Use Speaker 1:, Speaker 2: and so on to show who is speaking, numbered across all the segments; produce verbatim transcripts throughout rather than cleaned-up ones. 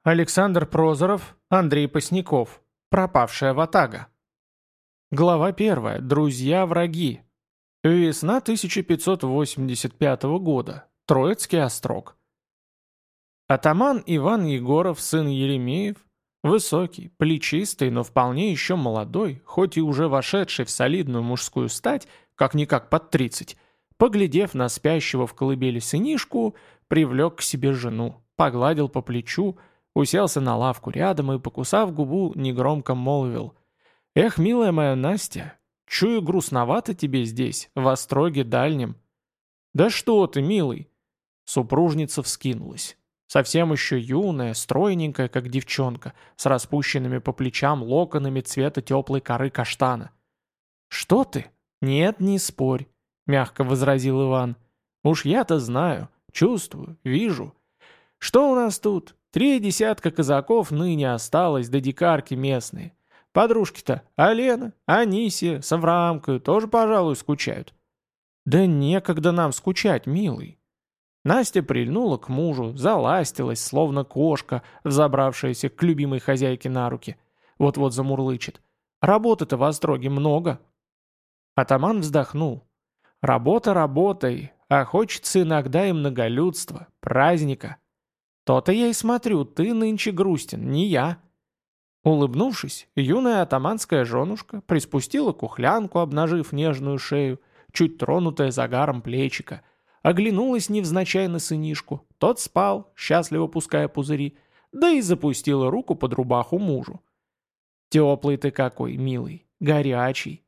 Speaker 1: Александр Прозоров, Андрей Посняков. Пропавшая ватага. Глава первая. Друзья-враги. Весна тысяча пятьсот восемьдесят пятого года. Троицкий острог. Атаман Иван Егоров, сын Еремеев, высокий, плечистый, но вполне еще молодой, хоть и уже вошедший в солидную мужскую стать, как-никак под тридцать, поглядев на спящего в колыбели сынишку, привлек к себе жену, погладил по плечу, уселся на лавку рядом и, покусав губу, негромко молвил: «Эх, милая моя Настя, чую, грустновато тебе здесь, в остроге дальнем». «Да что ты, милый!» Супружница вскинулась. Совсем еще юная, стройненькая, как девчонка, с распущенными по плечам локонами цвета теплой коры каштана. «Что ты? Нет, не спорь», — мягко возразил Иван. «Уж я-то знаю, чувствую, вижу. Что у нас тут? Три десятка казаков ныне осталось, да дикарки местные. Подружки-то Алена, Анисия, с Авраамкою тоже, пожалуй, скучают». «Да некогда нам скучать, милый». Настя прильнула к мужу, заластилась, словно кошка, взобравшаяся к любимой хозяйке на руки. Вот-вот замурлычет. «Работы-то в остроге много». Атаман вздохнул. «Работа работой, а хочется иногда и многолюдства, праздника. То-то я и смотрю, ты нынче грустен, не я». Улыбнувшись, юная атаманская женушка приспустила кухлянку, обнажив нежную шею, чуть тронутая загаром плечика, оглянулась невзначай на сынишку, тот спал, счастливо пуская пузыри, да и запустила руку под рубаху мужу. «Теплый ты какой, милый, горячий».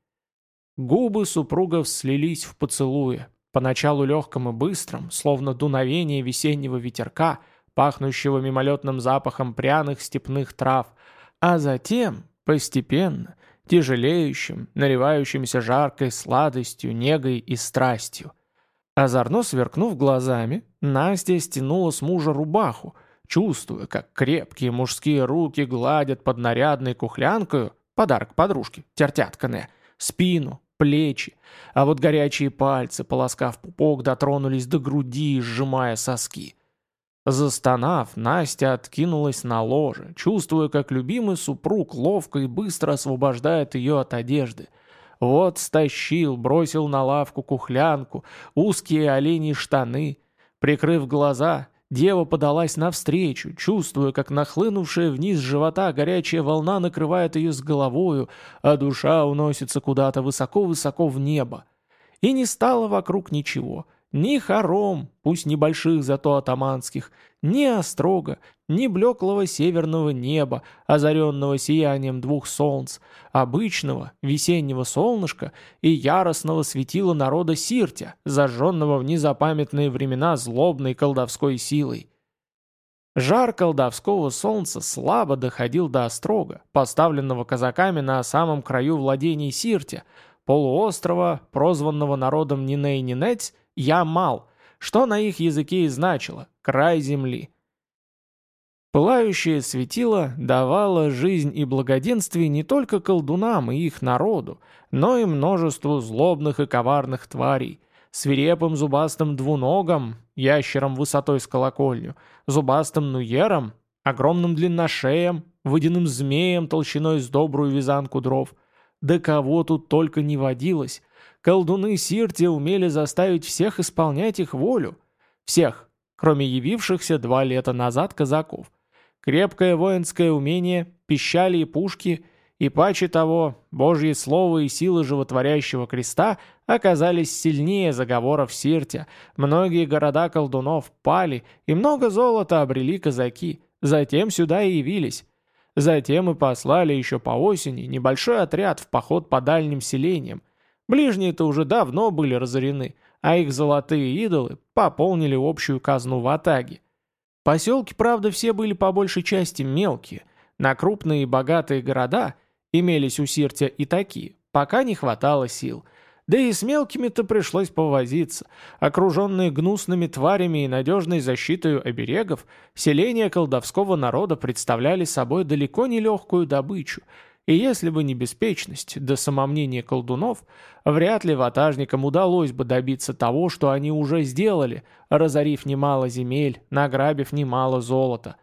Speaker 1: Губы супругов слились в поцелуе, поначалу легком и быстром, словно дуновение весеннего ветерка, пахнущего мимолетным запахом пряных степных трав, а затем, постепенно, тяжелеющим, наливающимся жаркой сладостью, негой и страстью. Озорно сверкнув глазами, Настя стянула с мужа рубаху, чувствуя, как крепкие мужские руки гладят под нарядной кухлянкою, подарок подружке, тертятканая, спину, плечи, а вот горячие пальцы, полоскав пупок, дотронулись до груди, сжимая соски. Застонав, Настя откинулась на ложе, чувствуя, как любимый супруг ловко и быстро освобождает ее от одежды. Вот стащил, бросил на лавку кухлянку, узкие оленьи штаны. Прикрыв глаза, дева подалась навстречу, чувствуя, как нахлынувшая вниз живота горячая волна накрывает ее с головою, а душа уносится куда-то высоко-высоко в небо. И не стало вокруг ничего. Ни хором, пусть небольших, зато атаманских, ни острога, ни блеклого северного неба, озаренного сиянием двух солнц, обычного весеннего солнышка и яростного светила народа Сиртя, зажженного в незапамятные времена злобной колдовской силой. Жар колдовского солнца слабо доходил до острога, поставленного казаками на самом краю владений Сиртя, полуострова, прозванного народом Ниней-Нинець, Ямал, что на их языке и значило «край земли». Пылающее светило давало жизнь и благоденствие не только колдунам и их народу, но и множеству злобных и коварных тварей, свирепым зубастым двуногам, ящером высотой с колокольню, зубастым нуером, огромным длинношеем, водяным змеем толщиной с добрую вязанку дров. Да кого тут только не водилось. Колдуны Сиртя умели заставить всех исполнять их волю. Всех, кроме явившихся два лета назад казаков. Крепкое воинское умение, пищали и пушки, и паче того, Божье слово и силы животворящего креста оказались сильнее заговоров Сиртя. Многие города колдунов пали, и много золота обрели казаки. Затем сюда и явились. Затем и послали еще по осени небольшой отряд в поход по дальним селениям. Ближние-то уже давно были разорены, а их золотые идолы пополнили общую казну ватаги. Поселки, правда, все были по большей части мелкие. На крупные и богатые города имелись у Сиртя и такие, пока не хватало сил. Да и с мелкими-то пришлось повозиться. Окруженные гнусными тварями и надежной защитой оберегов, селения колдовского народа представляли собой далеко не легкую добычу. И если бы не беспечность да самомнение колдунов, вряд ли ватажникам удалось бы добиться того, что они уже сделали, разорив немало земель, награбив немало золота.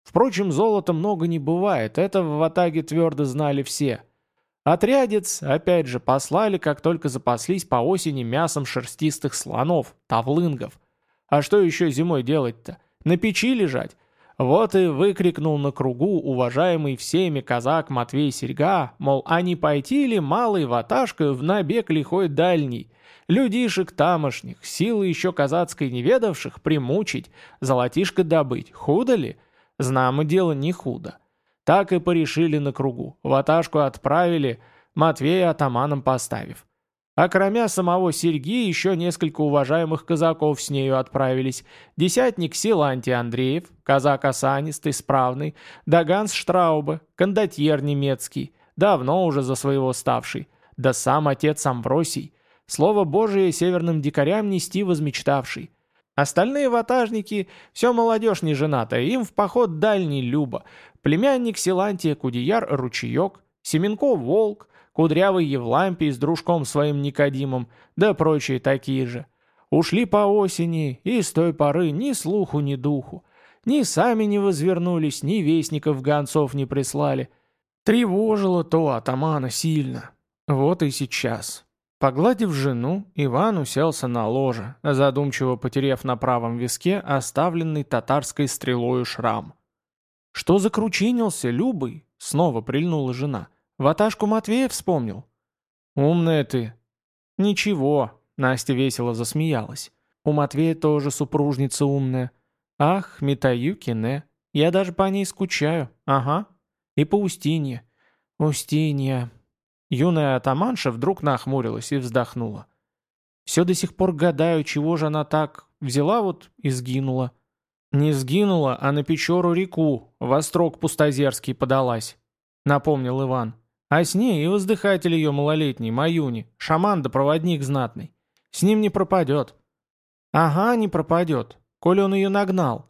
Speaker 1: Впрочем, золота много не бывает, это в ватаге твердо знали все. Отрядец, опять же, послали, как только запаслись по осени мясом шерстистых слонов, тавлынгов. А что еще зимой делать-то? На печи лежать? Вот и выкрикнул на кругу уважаемый всеми казак Матвей Серьга, мол, а не пойти ли малой ваташкой в набег лихой дальний? Людишек тамошних, силы еще казацкой не ведавших, примучить, золотишко добыть, худо ли? Знамо дело не худо. Так и порешили на кругу. Ваташку отправили, Матвея атаманом поставив. А кроме самого Серьги, еще несколько уважаемых казаков с нею отправились. Десятник Силантий Андреев, казак осанистый, справный, да Ганс Штрауба, кондотьер немецкий, давно уже за своего ставший, да сам отец Амвросий, слово Божие северным дикарям нести возмечтавший. Остальные ватажники, все молодежь неженатая, им в поход дальний любо. Племянник Силантия Кудеяр Ручеек, Семенко Волк, Кудрявый Евлампий с дружком своим Никодимом, да прочие такие же. Ушли по осени, и с той поры ни слуху, ни духу. Ни сами не возвернулись, ни вестников гонцов не прислали. Тревожило то атамана сильно. Вот и сейчас. Погладив жену, Иван уселся на ложе, задумчиво потеряв на правом виске оставленный татарской стрелою шрам. «Что закручинился, Любый?» — снова прильнула жена. «Ваташку Матвея вспомнил?» «Умная ты». «Ничего», — Настя весело засмеялась. «У Матвея тоже супружница умная. Ах, Митаюкине, я даже по ней скучаю. Ага. И по Устинье. Устинья...» Юная атаманша вдруг нахмурилась и вздохнула. «Все до сих пор гадаю, чего же она так взяла вот и сгинула». «Не сгинула, а на Печору-реку, в острог Пустозерский подалась», — напомнил Иван. «А с ней и воздыхатель ее малолетний, Маюни, шаман да проводник знатный. С ним не пропадет». «Ага, не пропадет, коли он ее нагнал».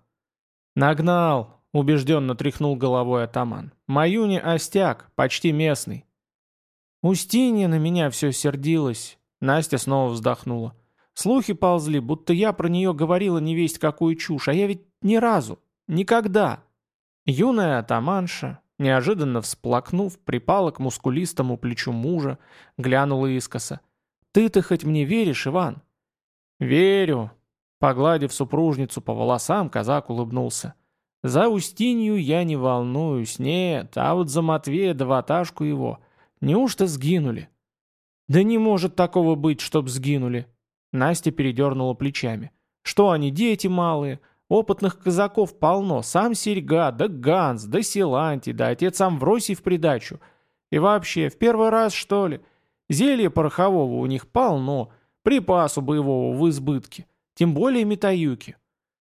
Speaker 1: «Нагнал», — убежденно тряхнул головой атаман. «Маюни остяк, почти местный». «Устинья на меня все сердилась», — Настя снова вздохнула. «Слухи ползли, будто я про нее говорила невесть какую чушь, а я ведь ни разу, никогда». Юная атаманша, неожиданно всплакнув, припала к мускулистому плечу мужа, глянула искоса. «Ты-то хоть мне веришь, Иван?» «Верю», — погладив супружницу по волосам, казак улыбнулся. «За Устинью я не волнуюсь, нет, а вот за Матвея да ваташку его. Неужто сгинули?» «Да не может такого быть, чтоб сгинули!» Настя передернула плечами. «Что они, дети малые? Опытных казаков полно. Сам Серьга, да Ганс, да Силантий, да отец Амвросий в придачу. И вообще, в первый раз, что ли? Зелья порохового у них полно, припасу боевого в избытке. Тем более Митаюки».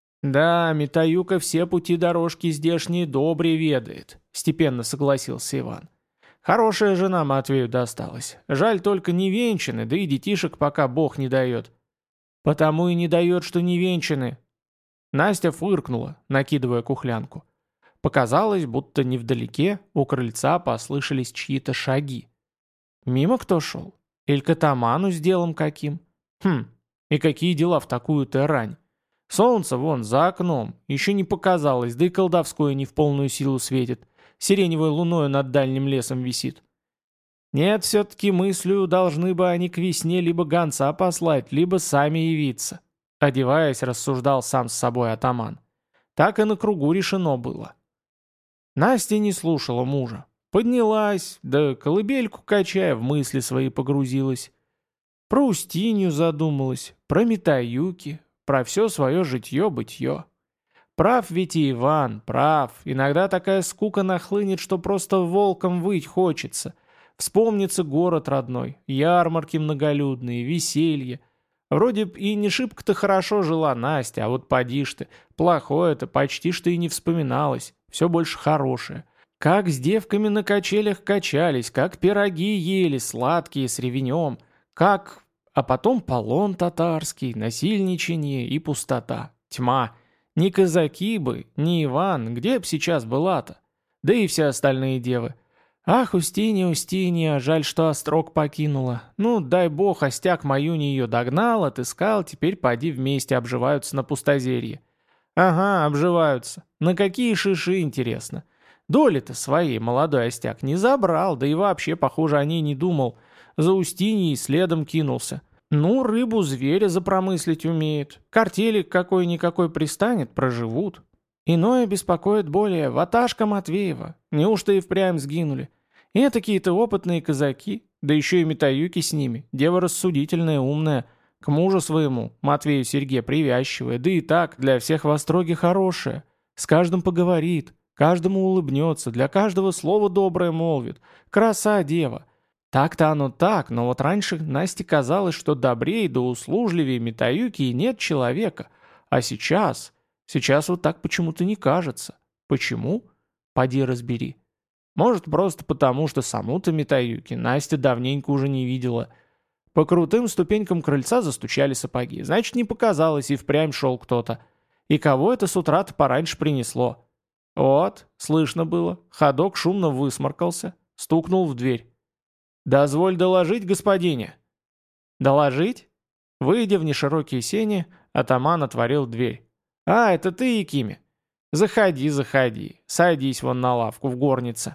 Speaker 1: «Да, Митаюка все пути дорожки здешние добре ведает», — степенно согласился Иван. «Хорошая жена Матвею досталась. Жаль только не венчаны, да и детишек пока Бог не дает». «Потому и не дает, что не венчаны». Настя фыркнула, накидывая кухлянку. Показалось, будто невдалеке у крыльца послышались чьи-то шаги. Мимо кто шел? Или к атаману с делом каким? Хм, и какие дела в такую-то рань? Солнце вон за окном, еще не показалось, да и колдовское не в полную силу светит. Сиреневой луною над дальним лесом висит. Нет, все-таки мыслью должны бы они к весне либо гонца послать, либо сами явиться. Одеваясь, рассуждал сам с собой атаман. Так и на кругу решено было. Настя не слушала мужа. Поднялась, да колыбельку качая, в мысли свои погрузилась. Про Устинью задумалась, про Митаюки, про все свое житье-бытье. Прав ведь и Иван, прав. Иногда такая скука нахлынет, что просто волком выть хочется. Вспомнится город родной, ярмарки многолюдные, веселье. Вроде б и не шибко-то хорошо жила Настя, а вот поди ж ты, плохое-то почти что и не вспоминалось, все больше хорошее. Как с девками на качелях качались, как пироги ели, сладкие, с ревенем, как... А потом полон татарский, насильничание и пустота, тьма. Ни казаки бы, ни Иван, где б сейчас была-то? Да и все остальные девы. Ах, Устинья, Устинья, жаль, что острог покинула. Ну, дай бог, остяк Маюни ее догнал, отыскал, теперь поди вместе обживаются на пустозерье. Ага, обживаются. На какие шиши, интересно. Доли-то своей молодой остяк не забрал, да и вообще, похоже, о ней не думал. За Устиньей следом кинулся. Ну, рыбу зверя запромыслить умеет. Картелик какой-никакой пристанет, проживут. Иное беспокоит более. Ваташка Матвеева. Неужто и впрямь сгинули? И такие-то опытные казаки, да еще и Митаюки с ними. Дева рассудительная, умная. К мужу своему, Матвею Сергею, привязчивая, да и так, для всех в остроге хорошая. С каждым поговорит, каждому улыбнется, для каждого слово доброе молвит. Краса дева. Так-то оно так, но вот раньше Насте казалось, что добрее да услужливее Митаюки и нет человека. А сейчас... Сейчас вот так почему-то не кажется. Почему? Поди разбери. Может, просто потому, что саму-то Митаюки Настя давненько уже не видела. По крутым ступенькам крыльца застучали сапоги. Значит, не показалось, и впрямь шел кто-то. И кого это с утра-то пораньше принесло? Вот, слышно было. Ходок шумно высморкался, стукнул в дверь. «Дозволь доложить, господине». «Доложить?» Выйдя в неширокие сени, атаман отворил дверь. «А, это ты, Якиме? Заходи, заходи. Садись вон на лавку в горнице».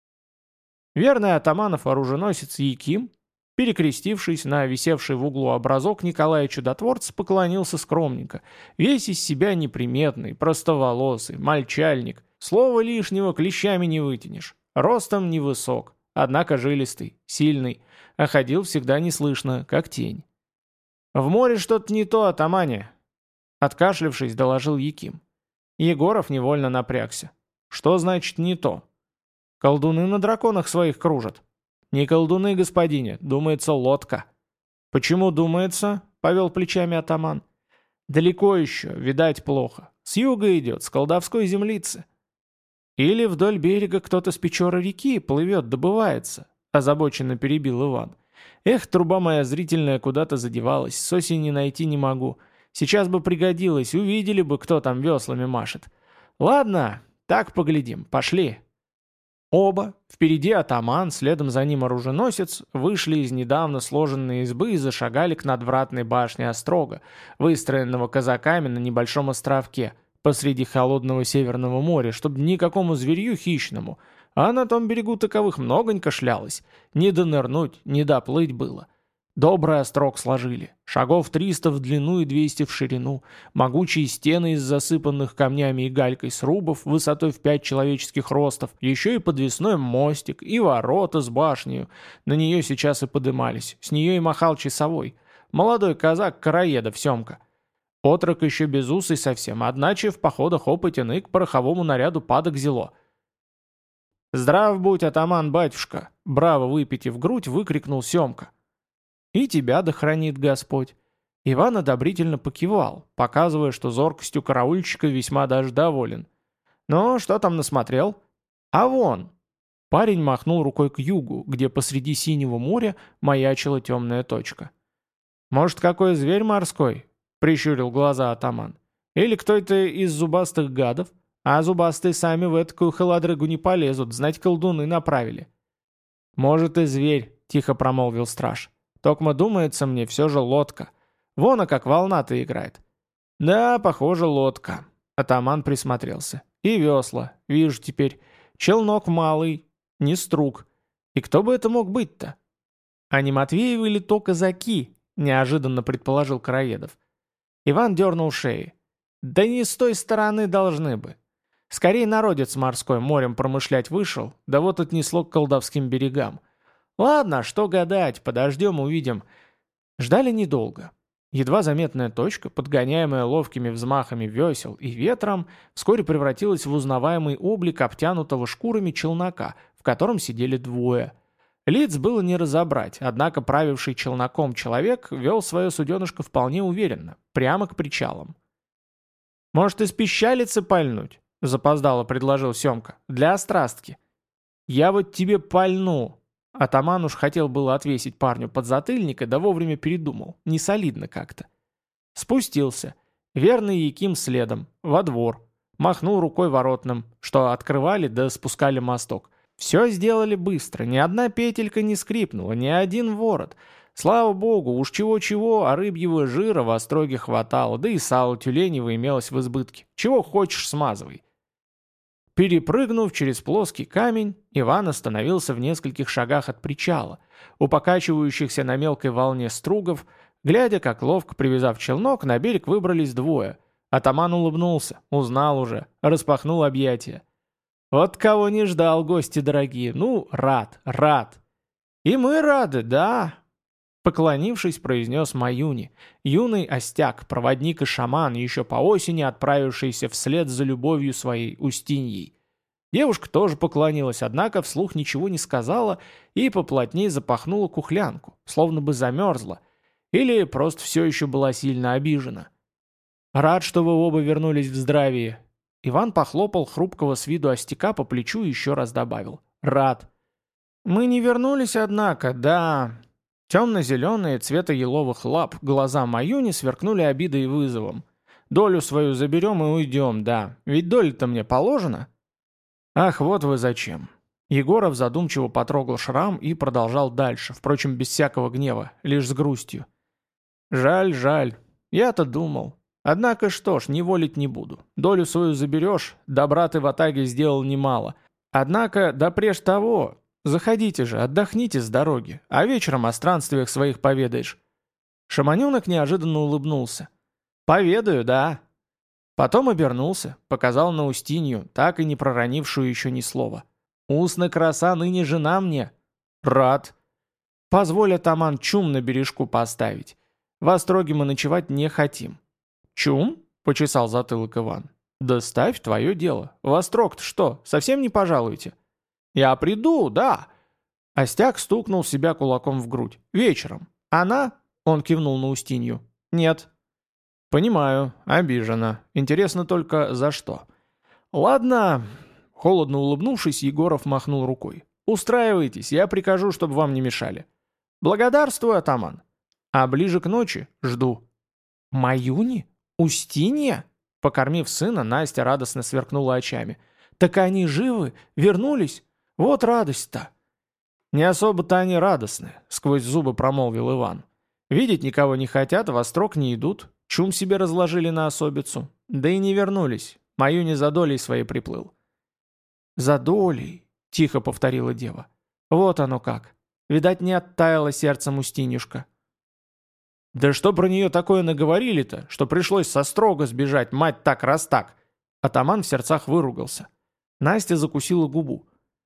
Speaker 1: Верный атаманов оруженосец Яким, перекрестившись на висевший в углу образок Николая Чудотворца, поклонился скромненько. Весь из себя неприметный, простоволосый, мальчальник. Слова лишнего клещами не вытянешь. Ростом невысок, однако жилистый, сильный, а ходил всегда неслышно, как тень. «В море что-то не то, атамане», — откашлившись, доложил Яким. Егоров невольно напрягся. «Что значит не то?» «Колдуны на драконах своих кружат». «Не колдуны, господине, думается, лодка». «Почему думается?» — повел плечами атаман. «Далеко еще, видать плохо. С юга идет, с колдовской землицы». «Или вдоль берега кто-то с Печоры реки плывет, добывается», — озабоченно перебил Иван. «Эх, труба моя зрительная куда-то задевалась, с осени найти не могу. Сейчас бы пригодилось, увидели бы, кто там веслами машет. Ладно, так поглядим, пошли». Оба, впереди атаман, следом за ним оруженосец, вышли из недавно сложенной избы и зашагали к надвратной башне острога, выстроенного казаками на небольшом островке, посреди холодного Северного моря, чтобы никакому зверью хищному, а на том берегу таковых многонько шлялось, не донырнуть, не доплыть было. Добрый острог сложили, шагов триста в длину и двести в ширину, могучие стены из засыпанных камнями и галькой срубов высотой в пять человеческих ростов, еще и подвесной мостик, и ворота с башнею. На нее сейчас и подымались, с нее и махал часовой. Молодой казак Караедов Семка. Отрок еще безусый совсем, одначе в походах опытен и к пороховому наряду падок зело. «Здрав будь, атаман-батюшка!» Браво выпитив грудь, выкрикнул Семка. «И тебя да хранит Господь». Иван одобрительно покивал, показывая, что зоркостью караульщика весьма даже доволен. «Ну, что там насмотрел?» «А вон!» Парень махнул рукой к югу, где посреди синего моря маячила темная точка. «Может, какой зверь морской?» — прищурил глаза атаман. «Или кто-то из зубастых гадов? А зубастые сами в этакую холодрыгу не полезут, знать колдуны направили». «Может, и зверь», — тихо промолвил страж. «Токма думается мне, все же лодка. Вон, а как волна-то играет». «Да, похоже, лодка». Атаман присмотрелся. «И весла. Вижу теперь. Челнок малый. Не струк. И кто бы это мог быть-то?» «А не Матвеевы ли то казаки?» — неожиданно предположил Караедов. Иван дернул шеи. «Да не с той стороны должны бы. Скорее народец морской морем промышлять вышел, да вот отнесло к колдовским берегам. Ладно, что гадать, подождем, увидим». Ждали недолго. Едва заметная точка, подгоняемая ловкими взмахами весел и ветром, вскоре превратилась в узнаваемый облик обтянутого шкурами челнока, в котором сидели двое. Лиц было не разобрать, однако правивший челноком человек вел свое суденышко вполне уверенно, прямо к причалам. «Может, из пищалицы пальнуть?» — запоздало предложил Семка. «Для острастки». «Я вот тебе пальну». Атаман уж хотел было отвесить парню подзатыльника, да вовремя передумал. Не солидно как-то. Спустился. Верный Яким следом. Во двор. Махнул рукой воротным, что открывали да спускали мосток. Все сделали быстро. Ни одна петелька не скрипнула, ни один ворот. Слава богу, уж чего-чего, а рыбьего жира в остроге хватало, да и сало тюленево имелось в избытке. Чего хочешь, смазывай. Перепрыгнув через плоский камень, Иван остановился в нескольких шагах от причала, у покачивающихся на мелкой волне стругов, глядя, как ловко привязав челнок, на берег выбрались двое. Атаман улыбнулся, узнал уже, распахнул объятия. Вот кого не ждал, гости дорогие, ну, рад, рад. И мы рады, да. Поклонившись, произнес Маюни, юный остяк, проводник и шаман, еще по осени отправившийся вслед за любовью своей Устиньей. Девушка тоже поклонилась, однако вслух ничего не сказала и поплотнее запахнула кухлянку, словно бы замерзла, или просто все еще была сильно обижена. «Рад, что вы оба вернулись в здравии». Иван похлопал хрупкого с виду остяка по плечу и еще раз добавил. «Рад». «Мы не вернулись, однако, да...» Темно-зеленые цвета еловых лап глаза Маюни сверкнули обидой и вызовом. «Долю свою заберем и уйдем, да. Ведь доля-то мне положена?» «Ах, вот вы зачем». Егоров задумчиво потрогал шрам и продолжал дальше, впрочем, без всякого гнева, лишь с грустью. «Жаль, жаль. Я-то думал. Однако что ж, не волить не буду. Долю свою заберешь, добра ты в атаге сделал немало. Однако, да прежде того... Заходите же, отдохните с дороги, а вечером о странствиях своих поведаешь». Шаманенок неожиданно улыбнулся. «Поведаю, да». Потом обернулся, показал на Устинью, так и не проронившую еще ни слова. «Устна краса ныне жена мне». «Рад». «Позволь, атаман, чум на бережку поставить. В остроге мы ночевать не хотим». «Чум?» — почесал затылок Иван. «Да ставь, твое дело. В острог-то что, совсем не пожалуете?» «Я приду, да!» Остяк стукнул себя кулаком в грудь. «Вечером. Она?» — он кивнул на Устинью. «Нет». «Понимаю. Обижена. Интересно только, за что?» «Ладно». Холодно улыбнувшись, Егоров махнул рукой. «Устраивайтесь, я прикажу, чтобы вам не мешали». «Благодарствую, атаман». «А ближе к ночи жду». «Маюни? Устинья?» Покормив сына, Настя радостно сверкнула очами. «Так они живы? Вернулись? Вот радость-то!» «Не особо-то они радостны», — сквозь зубы промолвил Иван. «Видеть никого не хотят, во строк не идут, чум себе разложили на особицу. Да и не вернулись, Маюни за долей своей приплыл». «За долей», — тихо повторила дева. «Вот оно как. Видать, не оттаяло сердцем Устинюшка». «Да что про нее такое наговорили-то, что пришлось со строга сбежать, мать так раз так?» Атаман в сердцах выругался. Настя закусила губу.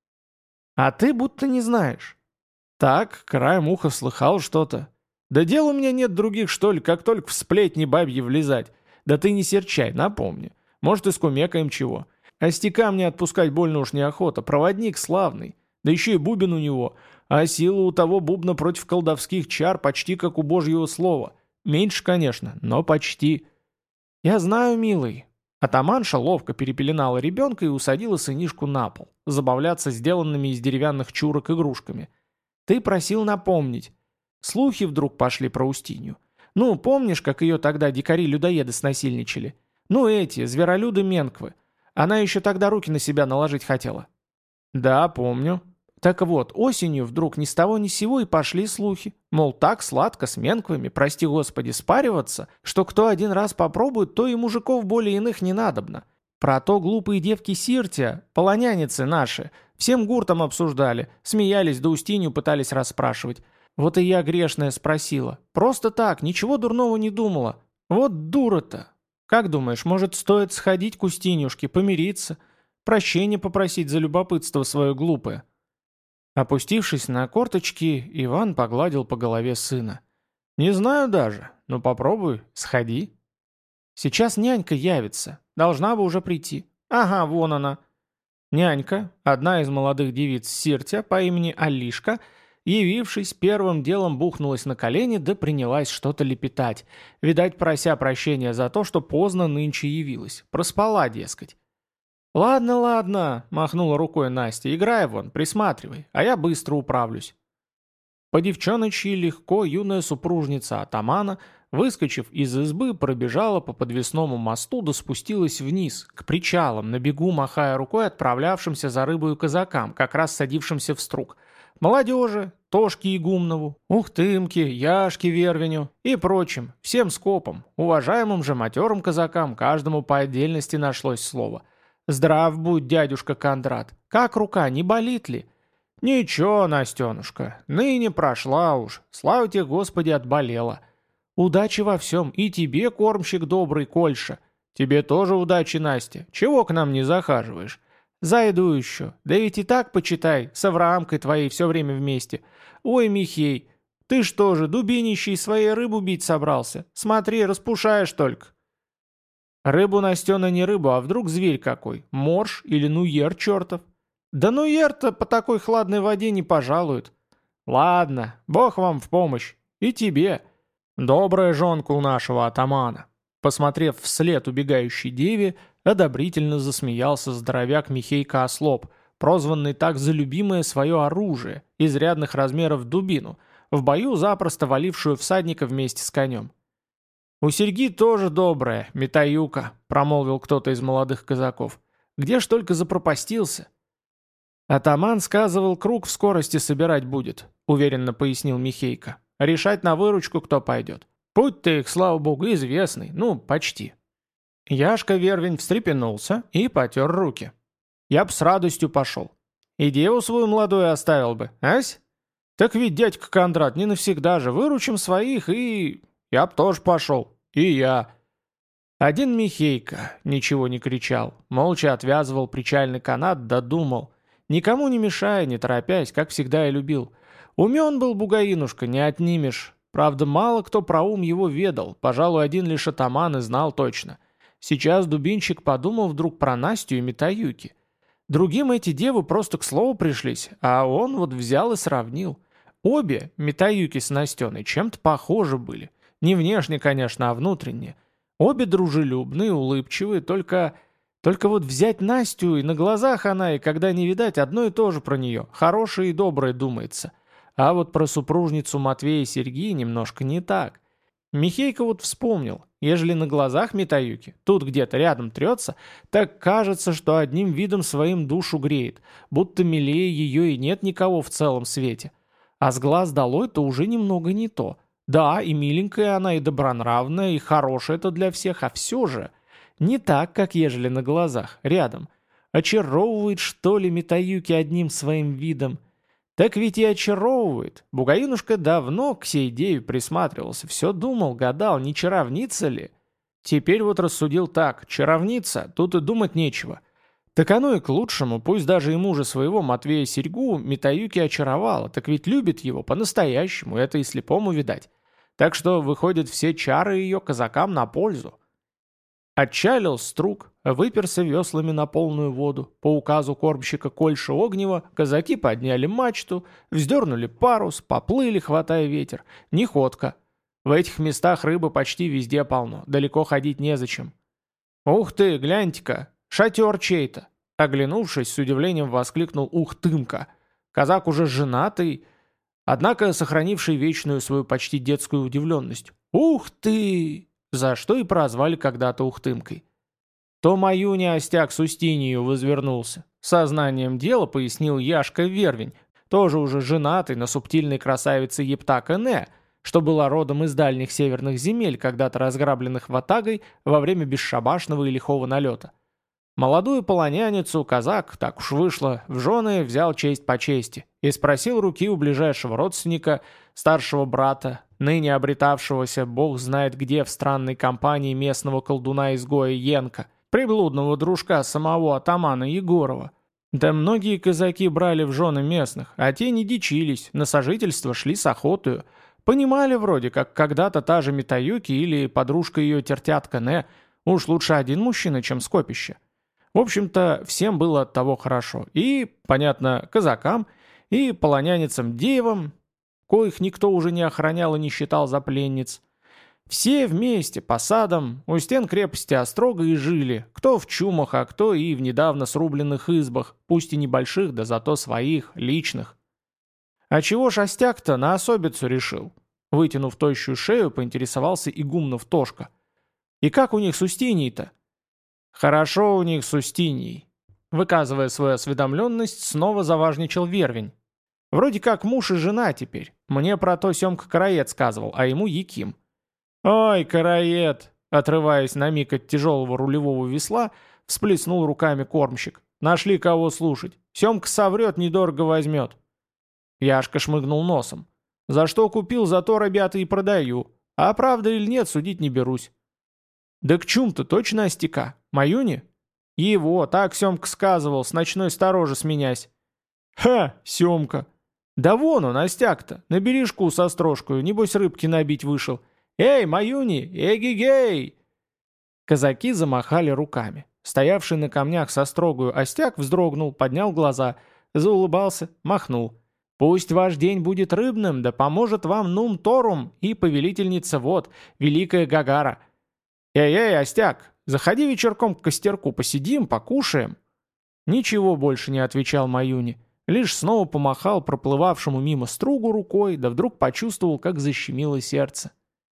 Speaker 1: «А ты будто не знаешь». «Так, краем уха слыхал что-то. Да дел у меня нет других, что ли, как только в сплетни бабьи влезать. Да ты не серчай, напомни. Может, и скумекаем чего. Остяка мне отпускать больно уж неохота, проводник славный. Да еще и бубен у него. А сила у того бубна против колдовских чар почти как у божьего слова. Меньше, конечно, но почти». «Я знаю, милый». Атаманша ловко перепеленала ребенка и усадила сынишку на пол, забавляться сделанными из деревянных чурок игрушками. «Ты просил напомнить. Слухи вдруг пошли про Устинью. Ну, помнишь, как ее тогда дикари-людоеды снасильничали? Ну, эти, зверолюды-менквы. Она еще тогда руки на себя наложить хотела». «Да, помню». Так вот, осенью вдруг ни с того ни с сего и пошли слухи. Мол, так сладко с менквами, прости господи, спариваться, что кто один раз попробует, то и мужиков более иных не надобно. Про то глупые девки Сиртия, полоняницы наши, всем гуртом обсуждали, смеялись, да Устинью пытались расспрашивать. Вот и я грешная спросила. Просто так, ничего дурного не думала. Вот дура-то. Как думаешь, может, стоит сходить к Устинюшке, помириться, прощения попросить за любопытство свое глупое?» Опустившись на корточки, Иван погладил по голове сына. «Не знаю даже, но попробуй, сходи. Сейчас нянька явится, должна бы уже прийти. Ага, вон она». Нянька, одна из молодых девиц Сиртя по имени Алишка, явившись, первым делом бухнулась на колени да принялась что-то лепетать, видать, прося прощения за то, что поздно нынче явилась, проспала, дескать. «Ладно, ладно», — махнула рукой Настя, — «играй вон, присматривай, а я быстро управлюсь». По девчоночьи легко юная супружница атамана выскочив из избы, пробежала по подвесному мосту да спустилась вниз, к причалам, на бегу махая рукой отправлявшимся за рыбою казакам, как раз садившимся в струг. Молодежи, Тошке Игумнову, Ухтымке, Яшке Вервеню и прочим, всем скопом, уважаемым же матерым казакам, каждому по отдельности нашлось слово. «Здрав будь, дядюшка Кондрат, как рука, не болит ли?» «Ничего, Настенушка, ныне прошла уж, слава тебе, Господи, отболела. Удачи во всем, и тебе, кормщик добрый, Кольша. Тебе тоже удачи, Настя, чего к нам не захаживаешь? Зайду еще, да ведь и так, почитай, с Авраамкой твоей все время вместе. Ой, Михей, ты что же, дубинищий, своей рыбу бить собрался? Смотри, распушаешь только». «Рыбу, Настена, не рыбу, а вдруг зверь какой, морж или нуер чертов?» «Да нуер-то по такой хладной воде не пожалует». «Ладно, Бог вам в помощь. И тебе. Добрая жонка у нашего атамана». Посмотрев вслед убегающей деве, одобрительно засмеялся здоровяк Михейка Ослоп, прозванный так за любимое свое оружие, изрядных размеров дубину, в бою запросто валившую всадника вместе с конем. «У серьги тоже добрая, метаюка», — промолвил кто-то из молодых казаков. «Где ж только запропастился?» «Атаман сказывал, круг в скорости собирать будет», — уверенно пояснил Михейка. «Решать на выручку, кто пойдет. Путь-то их, слава богу, известный, ну, почти». Яшка Вервень встрепенулся и потер руки. «Я б с радостью пошел. И деву свою молодую оставил бы, ась? Так ведь, дядька Кондрат, не навсегда же, выручим своих и... Я б тоже пошел. И я». Один Михейка ничего не кричал, молча отвязывал причальный канат, да думал. Никому не мешая, не торопясь, как всегда и любил. Умен был бугаинушка, не отнимешь. Правда, мало кто про ум его ведал, пожалуй, один лишь атаман и знал точно. Сейчас дубинчик подумал вдруг про Настю и Митаюки. Другим эти девы просто к слову пришлись, а он вот взял и сравнил. Обе, Митаюки с Настеной, чем-то похожи были. Не внешне, конечно, а внутренне. Обе дружелюбные, улыбчивые, только... Только вот взять Настю, и на глазах она, и когда не видать, одно и то же про нее. Хорошее и доброе думается. А вот про супружницу Матвея и Сергея немножко не так. Михейка вот вспомнил, ежели на глазах Митаюки, тут где-то рядом трется, так кажется, что одним видом своим душу греет, будто милее ее и нет никого в целом свете. А с глаз долой то уже немного не то. Да, и миленькая она, и добронравная, и хорошая-то для всех, а все же... Не так, как ежели на глазах, рядом. Очаровывает, что ли, Митаюки одним своим видом. Так ведь и очаровывает. Бугаинушка давно к сей деве присматривался, все думал, гадал, не чаровница ли. Теперь вот рассудил так, чаровница, тут и думать нечего. Так оно и к лучшему, пусть даже и мужа своего Матвея Серьгу Митаюки очаровала, так ведь любит его по-настоящему, это и слепому видать. Так что выходят все чары ее казакам на пользу. Отчалил струг, выперся веслами на полную воду. По указу кормщика Кольши Огнева казаки подняли мачту, вздернули парус, поплыли, хватая ветер. Не ходка. В этих местах рыбы почти везде полно, далеко ходить незачем. «Ух ты, гляньте-ка, шатер чей-то!» Оглянувшись, с удивлением воскликнул Ухтымка. Казак уже женатый, однако сохранивший вечную свою почти детскую удивленность. «Ух ты!» За что и прозвали когда-то Ухтымкой. То Маюня Остяк с Устинью возвернулся. Сознанием дела пояснил Яшка Вервень, тоже уже женатый на субтильной красавице Ептака Не, что была родом из дальних северных земель, когда-то разграбленных ватагой во время бесшабашного и лихого налета. Молодую полоняницу казак, так уж вышло, в жены взял честь по чести и спросил руки у ближайшего родственника, старшего брата, ныне обретавшегося бог знает где в странной компании местного колдуна-изгоя Енка, приблудного дружка самого атамана Егорова. Да многие казаки брали в жены местных, а те не дичились, на сожительство шли с охотою. Понимали вроде, как когда-то та же Митаюки или подружка ее тертятка Не, уж лучше один мужчина, чем скопище. В общем-то, всем было от того хорошо. И, понятно, казакам, и полонянницам-девам, коих никто уже не охранял и не считал за пленниц. Все вместе, по садам, у стен крепости Острога и жили, кто в чумах, а кто и в недавно срубленных избах, пусть и небольших, да зато своих, личных. А чего ж Остяк-то на особицу решил? Вытянув тощую шею, поинтересовался игумнов Тошка. «И как у них с Устиньей-то?» «Хорошо у них с Устиньей», — выказывая свою осведомленность, снова заважничал Вервень. «Вроде как муж и жена теперь. Мне про то Семка Караед сказывал, а ему Яким». «Ой, Караед!» — отрываясь на миг от тяжелого рулевого весла, всплеснул руками кормщик. «Нашли кого слушать. Семка соврет, недорого возьмет». Яшка шмыгнул носом. «За что купил, за то, ребята, и продаю. А правда или нет, судить не берусь». «Да к чум-то точно Остяка? Маюни?» «Его, так Семка сказывал, с ночной сторожи сменясь». «Ха, Семка! Да вон он, Остяк-то, на бережку со строжкою, небось рыбки набить вышел. Эй, Маюни, эгегей!» Казаки замахали руками. Стоявший на камнях со строгою Остяк вздрогнул, поднял глаза, заулыбался, махнул. «Пусть ваш день будет рыбным, да поможет вам Нум-Торум и повелительница вод, великая Гагара. Эй-эй, Остяк, заходи вечерком к костерку, посидим, покушаем». Ничего больше не отвечал Маюни, лишь снова помахал проплывавшему мимо стругу рукой, да вдруг почувствовал, как защемило сердце.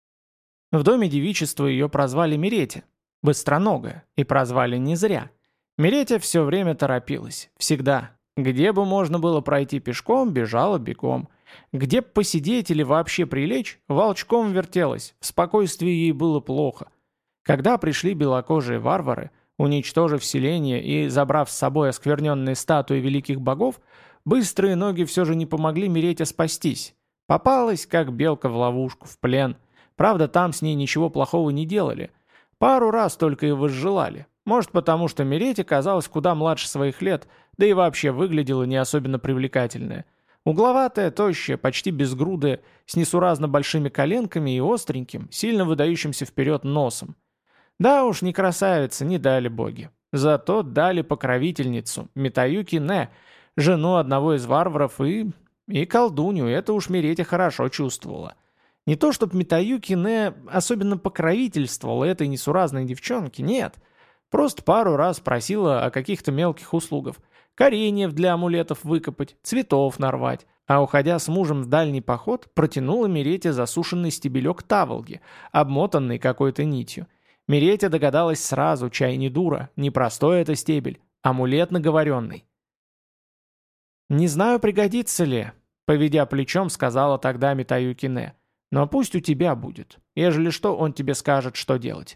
Speaker 1: В доме девичества ее прозвали Меретя, быстроногая, и прозвали не зря. Меретя все время торопилась, всегда. Где бы можно было пройти пешком, бежала бегом. Где б посидеть или вообще прилечь, волчком вертелась, в спокойствии ей было плохо. Когда пришли белокожие варвары, уничтожив селение и забрав с собой оскверненные статуи великих богов, быстрые ноги все же не помогли Мерете спастись. Попалась, как белка в ловушку, в плен. Правда, там с ней ничего плохого не делали. Пару раз только и возжелали. Может, потому что Мерете казалась куда младше своих лет, да и вообще выглядела не особенно привлекательная. Угловатая, тощая, почти безгрудая, с несуразно большими коленками и остреньким, сильно выдающимся вперед носом. Да уж, не красавица, не дали боги. Зато дали покровительницу, Митаюки Не, жену одного из варваров и... и колдунью, это уж Мерете хорошо чувствовала. Не то, чтоб Митаюки Не особенно покровительствовала этой несуразной девчонке, нет. Просто пару раз просила о каких-то мелких услугах. Кореньев для амулетов выкопать, цветов нарвать. А уходя с мужем в дальний поход, протянула Мерете засушенный стебелек таволги, обмотанный какой-то нитью. Мерете догадалась сразу, чай не дура, не простой это стебель, амулет наговоренный. «Не знаю, пригодится ли», — поведя плечом, сказала тогда Митаюки Не. «Но пусть у тебя будет. Ежели что, он тебе скажет, что делать».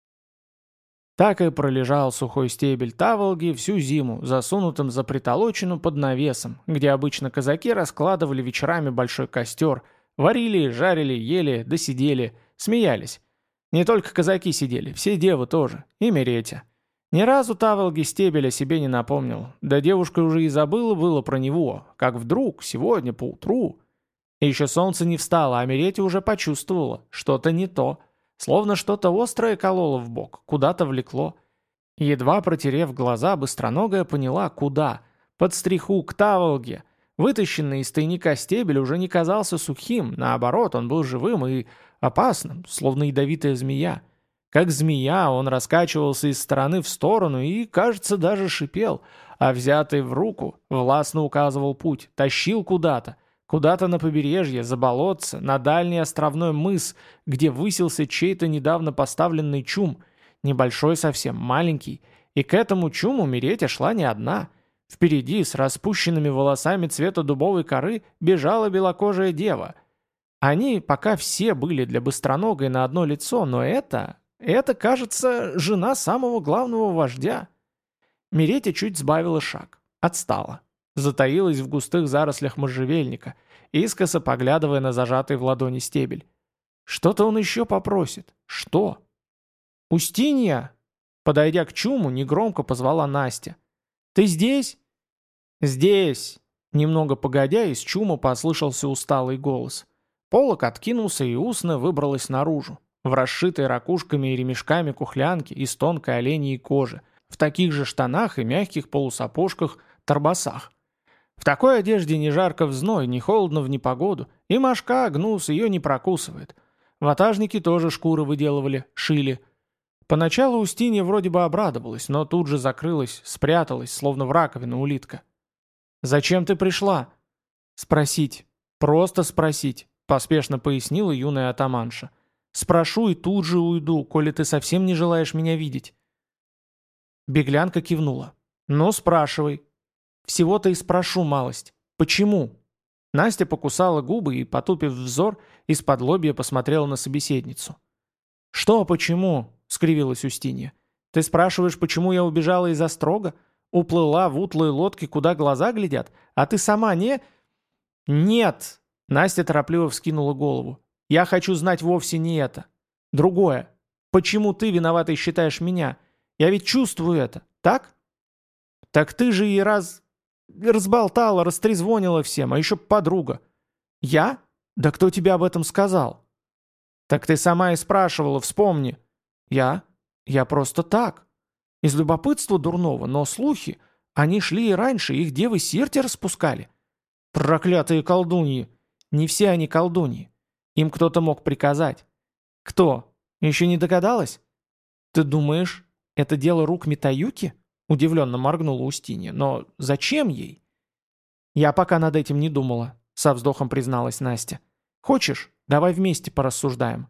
Speaker 1: Так и пролежал сухой стебель таволги всю зиму, засунутым за притолочину под навесом, где обычно казаки раскладывали вечерами большой костер, варили, жарили, ели, да сидели, смеялись. Не только казаки сидели, все девы тоже, и Меретя. Ни разу таволги стебель о себе не напомнил, да девушка уже и забыла было про него, как вдруг, сегодня поутру... И еще солнце не встало, а Меретя уже почувствовала, что-то не то. Словно что-то острое кололо в бок, куда-то влекло. Едва протерев глаза, быстроногая поняла, куда. Под стриху, к таволге. Вытащенный из тайника стебель уже не казался сухим, наоборот, он был живым и опасным, словно ядовитая змея. Как змея он раскачивался из стороны в сторону и, кажется, даже шипел, а взятый в руку властно указывал путь, тащил куда-то. Куда-то на побережье, за болотце, на дальний островной мыс, где высился чей-то недавно поставленный чум, небольшой совсем, маленький, и к этому чуму Меретя шла не одна. Впереди, с распущенными волосами цвета дубовой коры, бежала белокожая дева. Они пока все были для быстроногой на одно лицо, но это, это, кажется, жена самого главного вождя. Меретя чуть сбавила шаг, отстала. Затаилась в густых зарослях можжевельника, искоса поглядывая на зажатый в ладони стебель. Что-то он еще попросит. Что? «Устинья!» Подойдя к чуму, негромко позвала Настя. «Ты здесь?» «Здесь!» Немного погодя, из чума послышался усталый голос. Полок откинулся, и устно выбралась наружу, в расшитой ракушками и ремешками кухлянке из тонкой оленьей кожи, в таких же штанах и мягких полусапожках-торбасах. В такой одежде ни жарко в зной, ни холодно в непогоду, и мошка, гнус ее не прокусывает. Ватажники тоже шкуры выделывали, шили. Поначалу Устинья вроде бы обрадовалась, но тут же закрылась, спряталась, словно в раковину улитка. «Зачем ты пришла?» «Спросить. Просто спросить. — поспешно пояснила юная атаманша. «Спрошу и тут же уйду, коли ты совсем не желаешь меня видеть». Беглянка кивнула. «Ну, спрашивай». «Всего-то и спрошу малость. Почему?» Настя покусала губы и, потупив взор, из-под лобья посмотрела на собеседницу. «Что почему?» — скривилась Устинья. «Ты спрашиваешь, почему я убежала из острога? Уплыла в утлые лодки, куда глаза глядят? А ты сама не...» «Нет!» — Настя торопливо вскинула голову. «Я хочу знать вовсе не это. Другое. Почему ты виноватой считаешь меня? Я ведь чувствую это, так?» «Так ты же и раз... разболтала, растрезвонила всем, а еще подруга». «Я? Да кто тебе об этом сказал?» «Так ты сама и спрашивала, вспомни». «Я? Я просто так. Из любопытства дурного, но слухи, они шли и раньше, их девы Сирти распускали». «Проклятые колдуньи! Не все они колдуньи. Им кто-то мог приказать». «Кто? Еще не догадалась?» «Ты думаешь, это дело рук Митаюки?» Удивленно моргнула Устинья. «Но зачем ей?» «Я пока над этим не думала», — со вздохом призналась Настя. «Хочешь, давай вместе порассуждаем».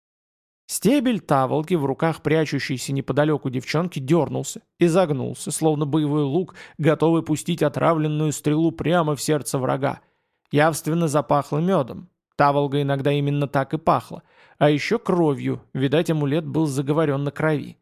Speaker 1: Стебель таволги в руках прячущейся неподалеку девчонки дернулся и загнулся, словно боевой лук, готовый пустить отравленную стрелу прямо в сердце врага. Явственно запахло медом. Таволга иногда именно так и пахла. А еще кровью, видать, амулет был заговорен на крови.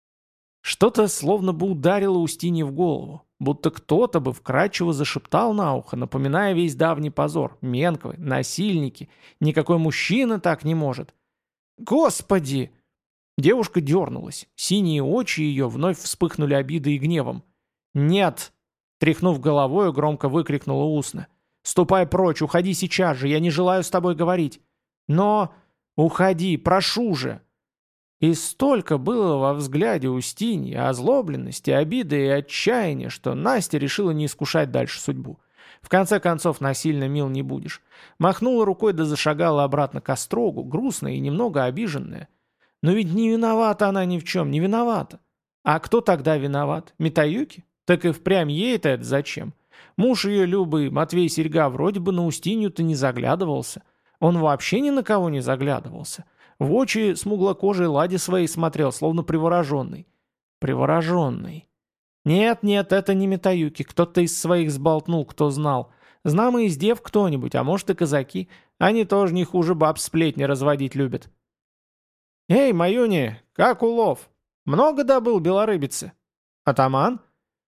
Speaker 1: Что-то словно бы ударило Устинье в голову, будто кто-то бы вкрадчиво зашептал на ухо, напоминая весь давний позор. Менковы, насильники, никакой мужчина так не может. «Господи!» Девушка дернулась. Синие очи ее вновь вспыхнули обидой и гневом. «Нет!» Тряхнув головой, громко выкрикнула устно. «Ступай прочь, уходи сейчас же, я не желаю с тобой говорить!» «Но...» «Уходи, прошу же!» И столько было во взгляде Устиньи озлобленности, обиды и отчаяния, что Настя решила не искушать дальше судьбу. В конце концов, насильно мил не будешь. Махнула рукой да зашагала обратно к острогу, грустная и немного обиженная. Но ведь не виновата она ни в чем, не виновата. А кто тогда виноват? Митаюки? Так и впрямь ей-то это зачем? Муж ее Любы, Матвей Серьга, вроде бы на Устинью-то не заглядывался. Он вообще ни на кого не заглядывался. В очи смуглокожей ладе своей смотрел, словно привороженный. Привороженный. Нет, нет, это не Митаюки. Кто-то из своих сболтнул, кто знал. Знамый из дев кто-нибудь, а может и казаки. Они тоже не хуже баб сплетни разводить любят. «Эй, Маюни, как улов? Много добыл белорыбицы?» «Атаман?»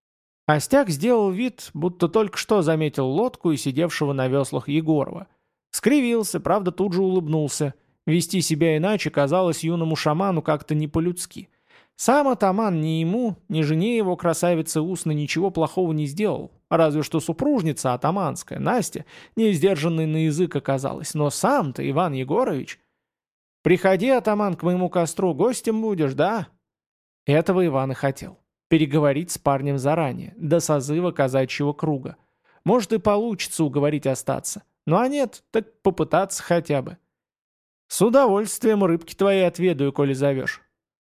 Speaker 1: Остяк сделал вид, будто только что заметил лодку и сидевшего на веслах Егорова. Скривился, правда, тут же улыбнулся. Вести себя иначе казалось юному шаману как-то не по-людски. Сам атаман ни ему, ни жене его красавицы Усны ничего плохого не сделал. Разве что супружница атаманская, Настя, не сдержанной на язык оказалась. Но сам-то, Иван Егорович... «Приходи, атаман, к моему костру, гостем будешь, да?» Этого Иван и хотел. Переговорить с парнем заранее, до созыва казачьего круга. Может и получится уговорить остаться. Ну а нет, так попытаться хотя бы. «С удовольствием рыбки твои отведаю, коли зовешь».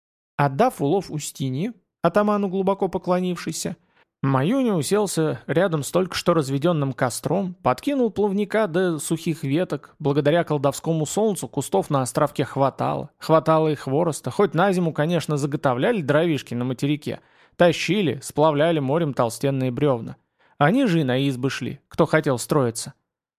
Speaker 1: Отдав улов Устинье, атаману глубоко поклонившийся, Маюня уселся рядом с только что разведенным костром, подкинул плавника до сухих веток, благодаря колдовскому солнцу кустов на островке хватало, хватало и хвороста, хоть на зиму, конечно, заготовляли дровишки на материке, тащили, сплавляли морем толстенные бревна. Они же и на избы шли, кто хотел строиться.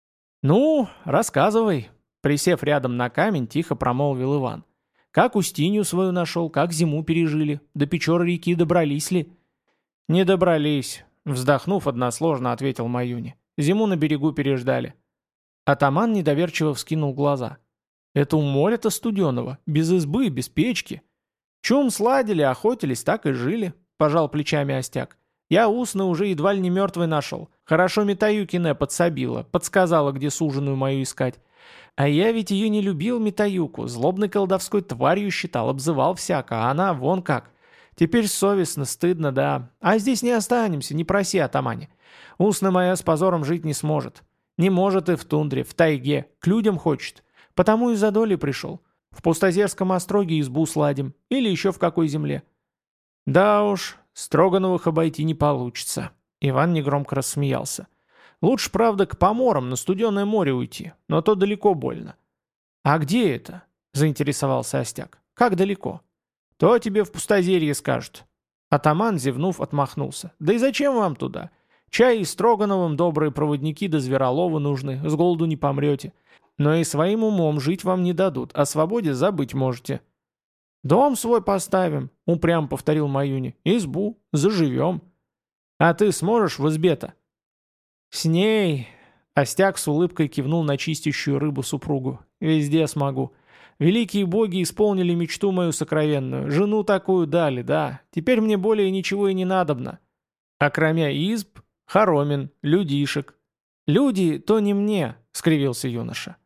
Speaker 1: «Ну, рассказывай», — присев рядом на камень, тихо промолвил Иван. «Как Устинью свою нашел, как зиму пережили, до Печор реки добрались ли?» «Не добрались», — вздохнув односложно, ответил Маюни. «Зиму на берегу переждали». Атаман недоверчиво вскинул глаза. «Это у моря-то студеного, без избы, без печки». «Чум сладили, охотились, так и жили», — пожал плечами Остяк. «Я Усны уже едва ли не мертвый нашел. Хорошо Митаюкине подсобила, подсказала, где суженую мою искать. А я ведь ее не любил, Митаюку, злобной колдовской тварью считал, обзывал всяко, а она вон как. Теперь совестно, стыдно, да. А здесь не останемся, не проси, атамане. Усна моя с позором жить не сможет. Не может и в тундре, в тайге, к людям хочет. Потому и за долей пришел. В Пустозерском остроге избу сладим, или еще в какой земле». «Да уж, Строгановых обойти не получится». Иван негромко рассмеялся. Лучше, правда, к поморам на студеное море уйти, но то далеко больно». «А где это?» — заинтересовался Остяк. «Как далеко?» «То тебе в пустозерье скажут». Атаман, зевнув, отмахнулся. «Да и зачем вам туда? Чай и Строгановым добрые проводники до Зверолова нужны, с голоду не помрете. Но и своим умом жить вам не дадут, о свободе забыть можете». «Дом свой поставим», — упрям повторил Маюни. «Избу, заживем». «А ты сможешь в избе-то?» «С ней...» — Остяк с улыбкой кивнул на чистящую рыбу супругу. «Везде смогу. Великие боги исполнили мечту мою сокровенную. Жену такую дали, да. Теперь мне более ничего и не надобно. А кромя изб, хоромин, людишек». «Люди, то не мне», — скривился юноша.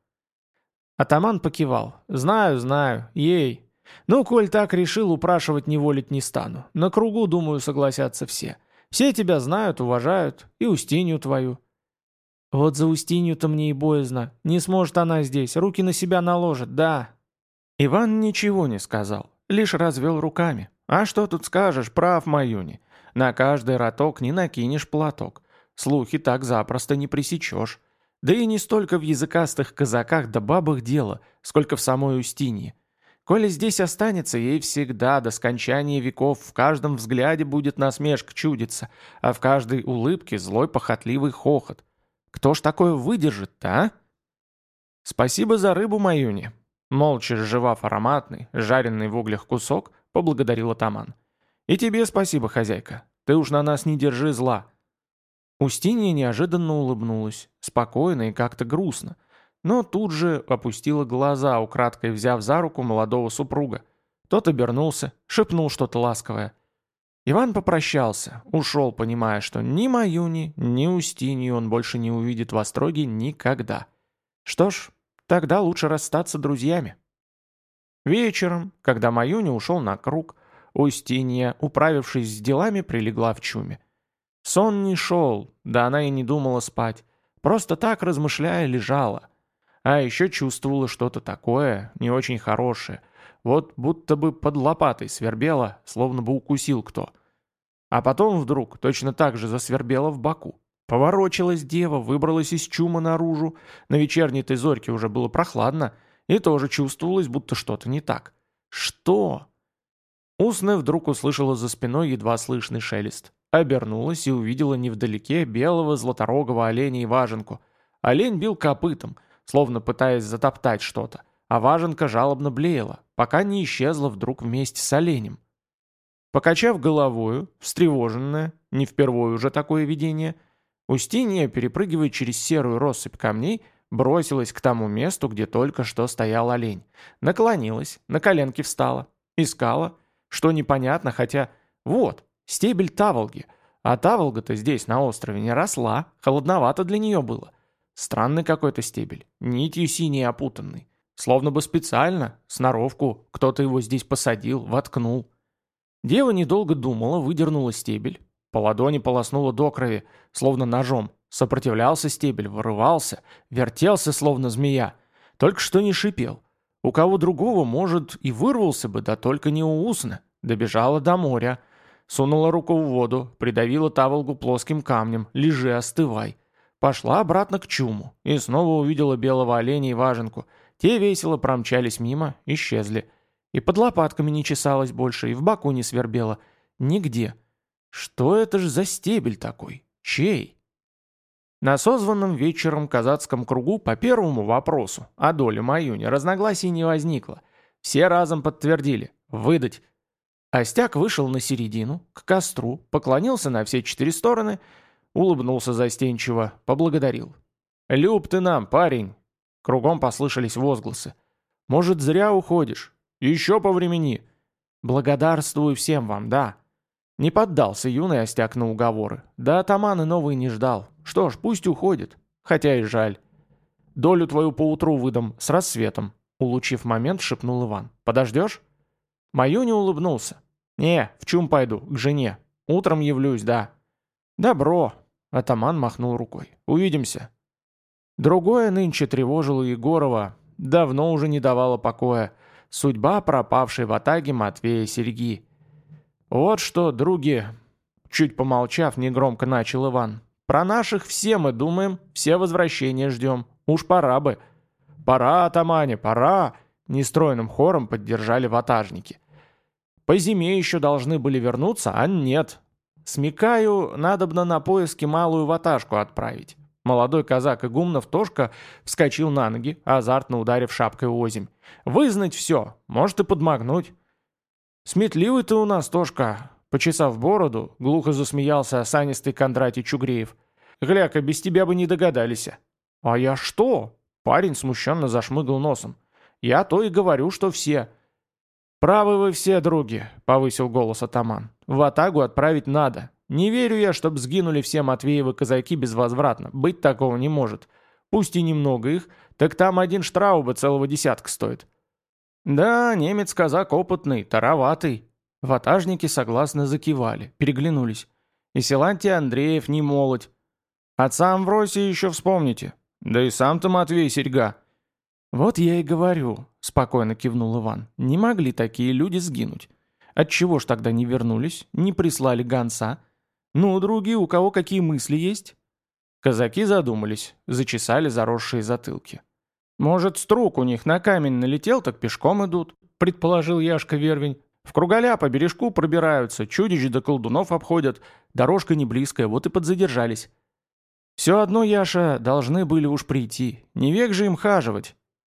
Speaker 1: Атаман покивал. «Знаю, знаю. Ей. Ну, коль так решил, упрашивать не волить не стану. На кругу, думаю, согласятся все. Все тебя знают, уважают. И Устинью твою». «Вот за Устинью-то мне и боязно. Не сможет она здесь, руки на себя наложит, да». Иван ничего не сказал, лишь развел руками. «А что тут скажешь, прав, Маюни. На каждый роток не накинешь платок. Слухи так запросто не пресечешь. Да и не столько в языкастых казаках да бабах дело, сколько в самой Устинье. Коли здесь останется, ей всегда до скончания веков в каждом взгляде будет насмешка чудиться, а в каждой улыбке злой похотливый хохот. Кто ж такое выдержит-то, а?» «Спасибо за рыбу, Маюни», — молча сживав ароматный, жареный в углях кусок, поблагодарил атаман. «И тебе спасибо, хозяйка. Ты уж на нас не держи зла». Устинья неожиданно улыбнулась, спокойно и как-то грустно, но тут же опустила глаза, украдкой взяв за руку молодого супруга. Тот обернулся, шепнул что-то ласковое. Иван попрощался, ушел, понимая, что ни Маюни, ни Устинью он больше не увидит в Остроге никогда. Что ж, тогда лучше расстаться друзьями. Вечером, когда Маюни ушел на круг, Устинья, управившись с делами, прилегла в чуме. Сон не шел, да она и не думала спать. Просто так, размышляя, лежала. А еще чувствовала что-то такое, не очень хорошее. Вот будто бы под лопатой свербело, словно бы укусил кто. А потом вдруг точно так же засвербело в боку. Поворочилась дева, выбралась из чума наружу. На вечерней-то зорьке уже было прохладно, и тоже чувствовалось, будто что-то не так. Что? Усне вдруг услышала за спиной едва слышный шелест. Обернулась и увидела невдалеке белого златорогого оленя и важенку. Олень бил копытом, словно пытаясь затоптать что-то, а важенка жалобно блеяла, пока не исчезла вдруг вместе с оленем. Покачав головою, встревоженная, не впервые уже такое видение, Устинья, перепрыгивая через серую россыпь камней, бросилась к тому месту, где только что стоял олень. Наклонилась, на коленки встала, искала, что непонятно, хотя вот, стебель таволги, а таволга-то здесь, на острове, не росла, холодновато для нее было. Странный какой-то стебель, нитью синей опутанный, словно бы специально, сноровку, кто-то его здесь посадил, воткнул. Дева недолго думала, выдернула стебель, по ладони полоснула до крови, словно ножом, сопротивлялся стебель, вырывался, вертелся, словно змея, только что не шипел. У кого другого, может, и вырвался бы, да только не у Усны. Добежала до моря, сунула руку в воду, придавила таволгу плоским камнем, лежи, остывай. Пошла обратно к чуму и снова увидела белого оленя и важенку. Те весело промчались мимо, исчезли. И под лопатками не чесалось больше, и в боку не свербело. Нигде. Что это ж за стебель такой? Чей? На созванном вечером казацком кругу по первому вопросу о доле Маюни разногласий не возникло. Все разом подтвердили – выдать. Остяк вышел на середину, к костру, поклонился на все четыре стороны, улыбнулся застенчиво, поблагодарил. «Люб ты нам, парень!» Кругом послышались возгласы. «Может, зря уходишь? Еще повремени!» «Благодарствую всем вам, да!» Не поддался юный Остяк на уговоры. Да атаман и новый не ждал. Что ж, пусть уходит. Хотя и жаль. «Долю твою поутру выдам, с рассветом», — улучив момент, шепнул Иван. «Подождешь?» Маюня улыбнулся. «Не, в чум пойду, к жене. Утром явлюсь, да». «Добро», — атаман махнул рукой. «Увидимся». Другое нынче тревожило Егорова, давно уже не давало покоя. Судьба пропавшей в атаге Матвея Серьги. «Вот что, други», — чуть помолчав, негромко начал Иван, Про наших все мы думаем, все возвращения ждем. Уж пора бы». «Пора, атамане, пора!» — нестройным хором поддержали ватажники. «По зиме еще должны были вернуться, а нет. Смекаю, надобно на поиски малую ватажку отправить». Молодой казак Игумнов Тошка вскочил на ноги, азартно ударив шапкой озимь. «Вызнать все, может и подмогнуть». «Сметливый ты у нас, Тошка!» Почесав бороду, глухо засмеялся осанистый Кондратий Чугреев. «Гляка, без тебя бы не догадались». «А я что?» Парень смущенно зашмыгал носом. «Я то и говорю, что все». «Правы вы все, други», — повысил голос атаман. «В ватагу отправить надо. Не верю я, чтоб сгинули все Матвеевы казаки безвозвратно. Быть такого не может. Пусть и немного их, так там один Штрауба целого десятка стоит». «Да, немец-казак опытный, тароватый». Ватажники согласно закивали, переглянулись. «И Силантий Андреев не молодь. Отца Амвросия еще вспомните. Да и сам-то Матвей серьга». «Вот я и говорю», — спокойно кивнул Иван. «Не могли такие люди сгинуть. Отчего ж тогда не вернулись, не прислали гонца? Ну, други, у кого какие мысли есть?» Казаки задумались, зачесали заросшие затылки. «Может, струк у них на камень налетел, так пешком идут», — предположил Яшка Вервень. «В круголя по бережку пробираются, чудищ да колдунов обходят, дорожка не близкая, вот и подзадержались». «Все одно, Яша, должны были уж прийти, не век же им хаживать».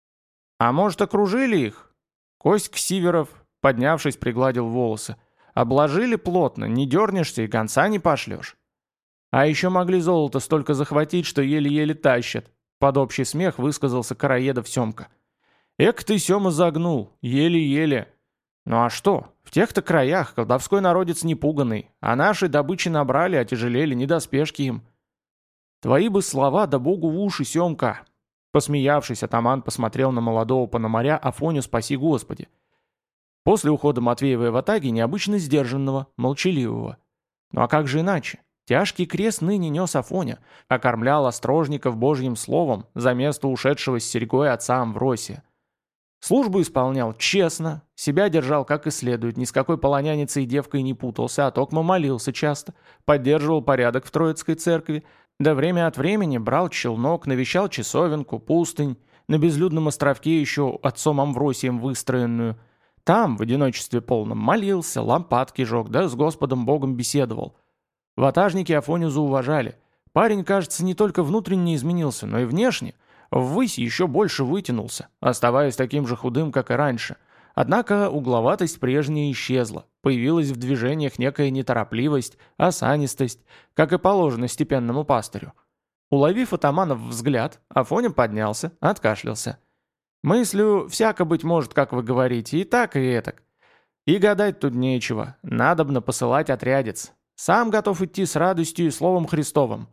Speaker 1: «А может, окружили их?» Кость Сиверов, поднявшись, пригладил волосы. «Обложили плотно, не дернешься и гонца не пошлешь». «А еще могли золото столько захватить, что еле-еле тащат», под общий смех высказался Караедов Семка. «Эк ты, Сема, загнул, еле-еле». «Ну а что, в тех-то краях колдовской народец непуганный, а наши добычи набрали, отяжелели, не доспешки им». «Твои бы слова, да богу в уши, Семка!» Посмеявшись, атаман посмотрел на молодого пономаря Афоню «Спаси Господи». После ухода Матвеевой в атаге необычно сдержанного, молчаливого. Ну а как же иначе? Тяжкий крест ныне нес Афоня, окормлял острожников Божьим словом за место ушедшего с серьгой отца Амвросия. Службу исполнял честно, себя держал как и следует, ни с какой полонянницей и девкой не путался, а токмо молился часто, поддерживал порядок в Троицкой церкви, да время от времени брал челнок, навещал часовенку, пустынь, на безлюдном островке еще отцом Амвросием выстроенную. Там, в одиночестве полном, молился, лампадки жег, да с Господом Богом беседовал. Ватажники Афоню зауважали. Парень, кажется, не только внутренне изменился, но и внешне. Ввысь еще больше вытянулся, оставаясь таким же худым, как и раньше. Однако угловатость прежняя исчезла. Появилась в движениях некая неторопливость, осанистость, как и положено степенному пастырю. Уловив атаманов взгляд, Афоня поднялся, откашлялся. «Мыслю, всяко быть может, как вы говорите, и так, и этак. И гадать тут нечего, надобно посылать отрядец. Сам готов идти с радостью и словом Христовым».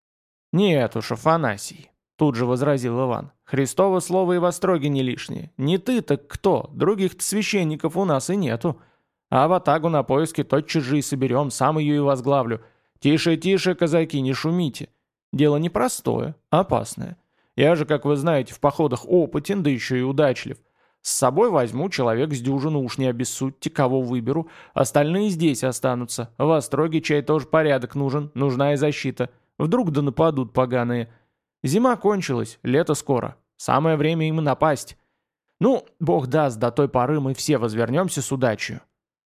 Speaker 1: «Нет уж, Афанасий», — тут же возразил Иван. «Христово слово и во строге не лишнее. Не ты, так кто? Других-то священников у нас и нету. А в атагу на поиски тотчас же и соберем, сам ее и возглавлю. Тише, тише, казаки, не шумите. Дело непростое, опасное. Я же, как вы знаете, в походах опытен, да еще и удачлив. С собой возьму человек с дюжину, уж не обессудьте, кого выберу. Остальные здесь останутся. В остроге чай тоже порядок нужен, нужна и защита. Вдруг да нападут поганые. Зима кончилась, лето скоро. Самое время им и напасть. Ну, бог даст, до той поры мы все возвернемся с удачей».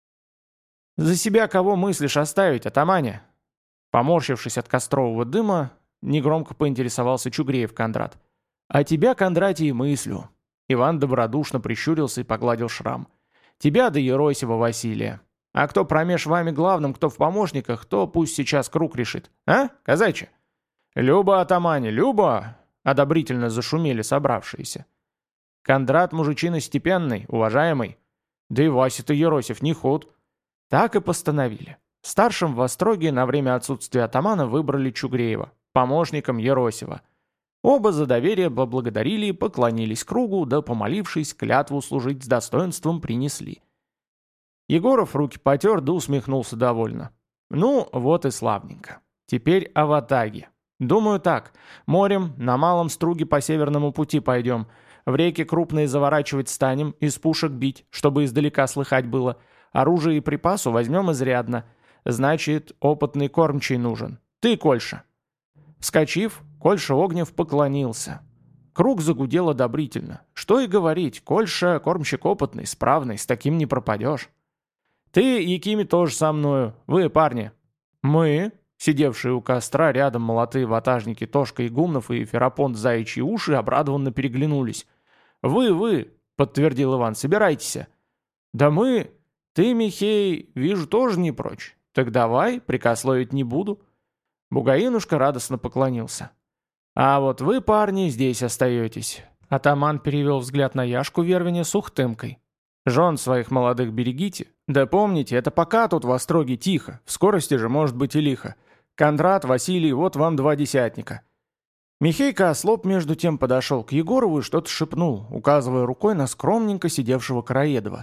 Speaker 1: «За себя кого мыслишь оставить, атамане?» Поморщившись от кострового дыма, негромко поинтересовался Чугреев Кондрат. «А тебя, Кондратий, мыслю». Иван добродушно прищурился и погладил шрам. «Тебя да Еросева Василия. А кто промеж вами главным, кто в помощниках, то пусть сейчас круг решит. А, казачья?» «Люба, атамане, Люба!» — одобрительно зашумели собравшиеся. «Кондрат мужичина степенный, уважаемый. Да и Вася-то Еросев не худ». Так и постановили. Старшим в Остроге на время отсутствия атамана выбрали Чугреева, помощником Еросева. Оба за доверие поблагодарили и поклонились кругу, да, помолившись, клятву служить с достоинством принесли. Егоров руки потер, да усмехнулся довольно. «Ну, вот и славненько. Теперь о ватаге. Думаю так, морем на малом струге по северному пути пойдем, в реки крупные заворачивать станем, из пушек бить, чтобы издалека слыхать было. Оружие и припасу возьмем изрядно. Значит, опытный кормчий нужен. Ты, Кольша». Вскочив, Кольша Огнев поклонился. Круг загудел одобрительно. Что и говорить, Кольша кормщик опытный, справный, с таким не пропадешь. «Ты, Якими, тоже со мною. Вы, парни». «Мы?» Сидевшие у костра рядом молодые ватажники Тошка Игумнов и Ферапонт Заячьи Уши обрадованно переглянулись. «Вы, вы!» — подтвердил Иван. «Собирайтесь». «Да мы...» «Ты, Михей, вижу, тоже не прочь. Так давай, прикословить не буду». Бугаинушка радостно поклонился. «А вот вы, парни, здесь остаетесь». Атаман перевел взгляд на Яшку Вервине с ухтымкой. «Жен своих молодых берегите. Да помните, это пока тут в Остроге тихо, в скорости же может быть и лихо. Кондрат, Василий, вот вам два десятника». Михейка Ослоп между тем подошел к Егорову и что-то шепнул, указывая рукой на скромненько сидевшего Караедова.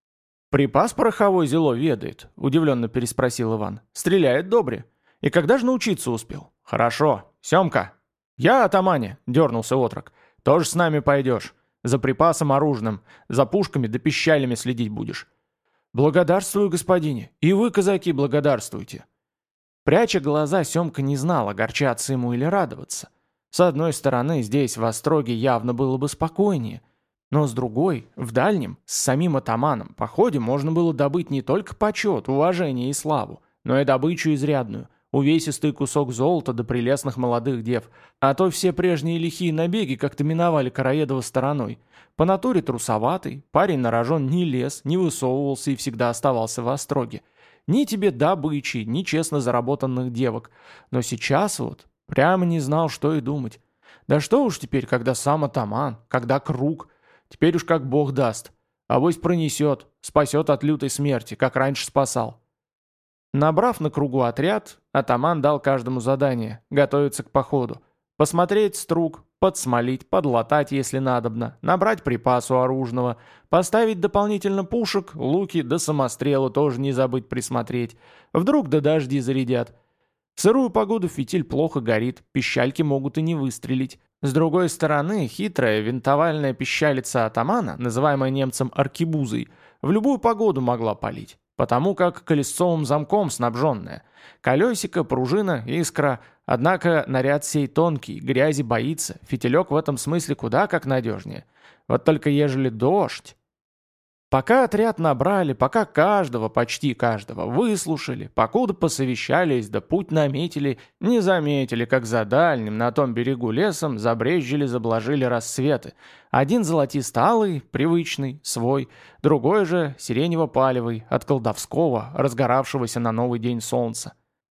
Speaker 1: «Припас пороховой зело ведает?» – удивленно переспросил Иван. «Стреляет добре. И когда же научиться успел?» «Хорошо. Семка!» «Я, атамане!» – дернулся отрок. «Тоже с нами пойдешь. За припасом оружным, за пушками да пищалями следить будешь». «Благодарствую, господине. И вы, казаки, благодарствуйте». Пряча глаза, Семка не знал, огорчаться ему или радоваться. С одной стороны, здесь, в Остроге, явно было бы спокойнее. Но с другой, в дальнем, с самим атаманом, походе можно было добыть не только почет, уважение и славу, но и добычу изрядную, увесистый кусок золота до прелестных молодых дев, а то все прежние лихие набеги как-то миновали Караедова стороной. По натуре трусоватый, парень на рожон не лез, не высовывался и всегда оставался в Остроге. Ни тебе добычи, ни честно заработанных девок. Но сейчас вот прямо не знал, что и думать. Да что уж теперь, когда сам атаман, когда круг. Теперь уж как бог даст. Авось пронесет, спасет от лютой смерти, как раньше спасал. Набрав на кругу отряд, атаман дал каждому задание – готовиться к походу. Посмотреть струг, подсмолить, подлатать, если надобно, набрать припасу оружного, поставить дополнительно пушек, луки да самострелы тоже не забыть присмотреть. Вдруг да дожди зарядят. В сырую погоду фитиль плохо горит, пищальки могут и не выстрелить. С другой стороны, хитрая винтовальная пищалица атамана, называемая немцем аркебузой, в любую погоду могла палить, потому как колесцовым замком снабженная. Колесико, пружина, искра, однако наряд сей тонкий, грязи боится, фитилек в этом смысле куда как надежнее. Вот только ежели дождь... Пока отряд набрали, пока каждого, почти каждого, выслушали, покуда посовещались, да путь наметили, не заметили, как за дальним, на том берегу лесом, забрезжили, заблажили рассветы. Один золотисто-алый, привычный, свой, другой же сиренево-палевый, от колдовского, разгоравшегося на новый день солнца.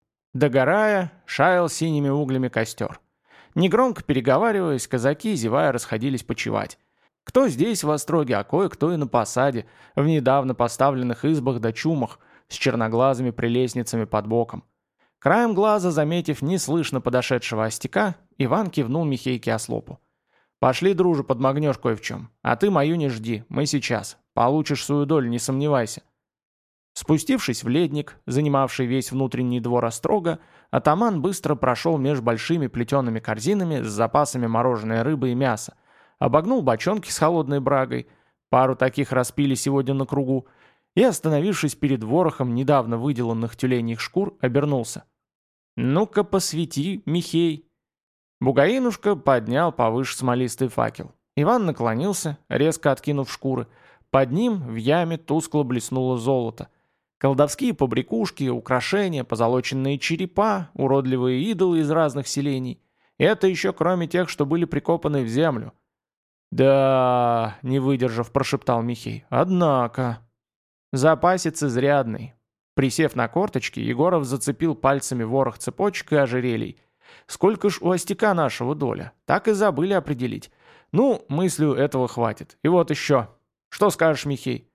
Speaker 1: Догорая, шаял синими углями костер. Негромко переговариваясь, казаки, зевая, расходились почевать. Кто здесь в Остроге, а кое-кто и на посаде, в недавно поставленных избах да чумах, с черноглазыми прелестницами под боком. Краем глаза, заметив неслышно подошедшего остяка, Иван кивнул Михейке Ослопу. «Пошли, друже, подмогнешь кое в чем. А ты мою не жди, мы сейчас. Получишь свою долю, не сомневайся». Спустившись в ледник, занимавший весь внутренний двор Острога, атаман быстро прошел меж большими плетеными корзинами с запасами мороженой рыбы и мяса, обогнул бочонки с холодной брагой, пару таких распили сегодня на кругу, и, остановившись перед ворохом недавно выделанных тюленьих шкур, обернулся. «Ну-ка, посвети, Михей». Бугаинушка поднял повыше смолистый факел. Иван наклонился, резко откинув шкуры. Под ним в яме тускло блеснуло золото. Колдовские побрякушки, украшения, позолоченные черепа, уродливые идолы из разных селений. Это еще кроме тех, что были прикопаны в землю. «Да...» — не выдержав, прошептал Михей. «Однако...» Запасец изрядный. Присев на корточки, Егоров зацепил пальцами ворох цепочек и ожерелий. «Сколько ж у остяка нашего доля? Так и забыли определить. Ну, мыслю, этого хватит. И вот еще. Что скажешь, Михей?»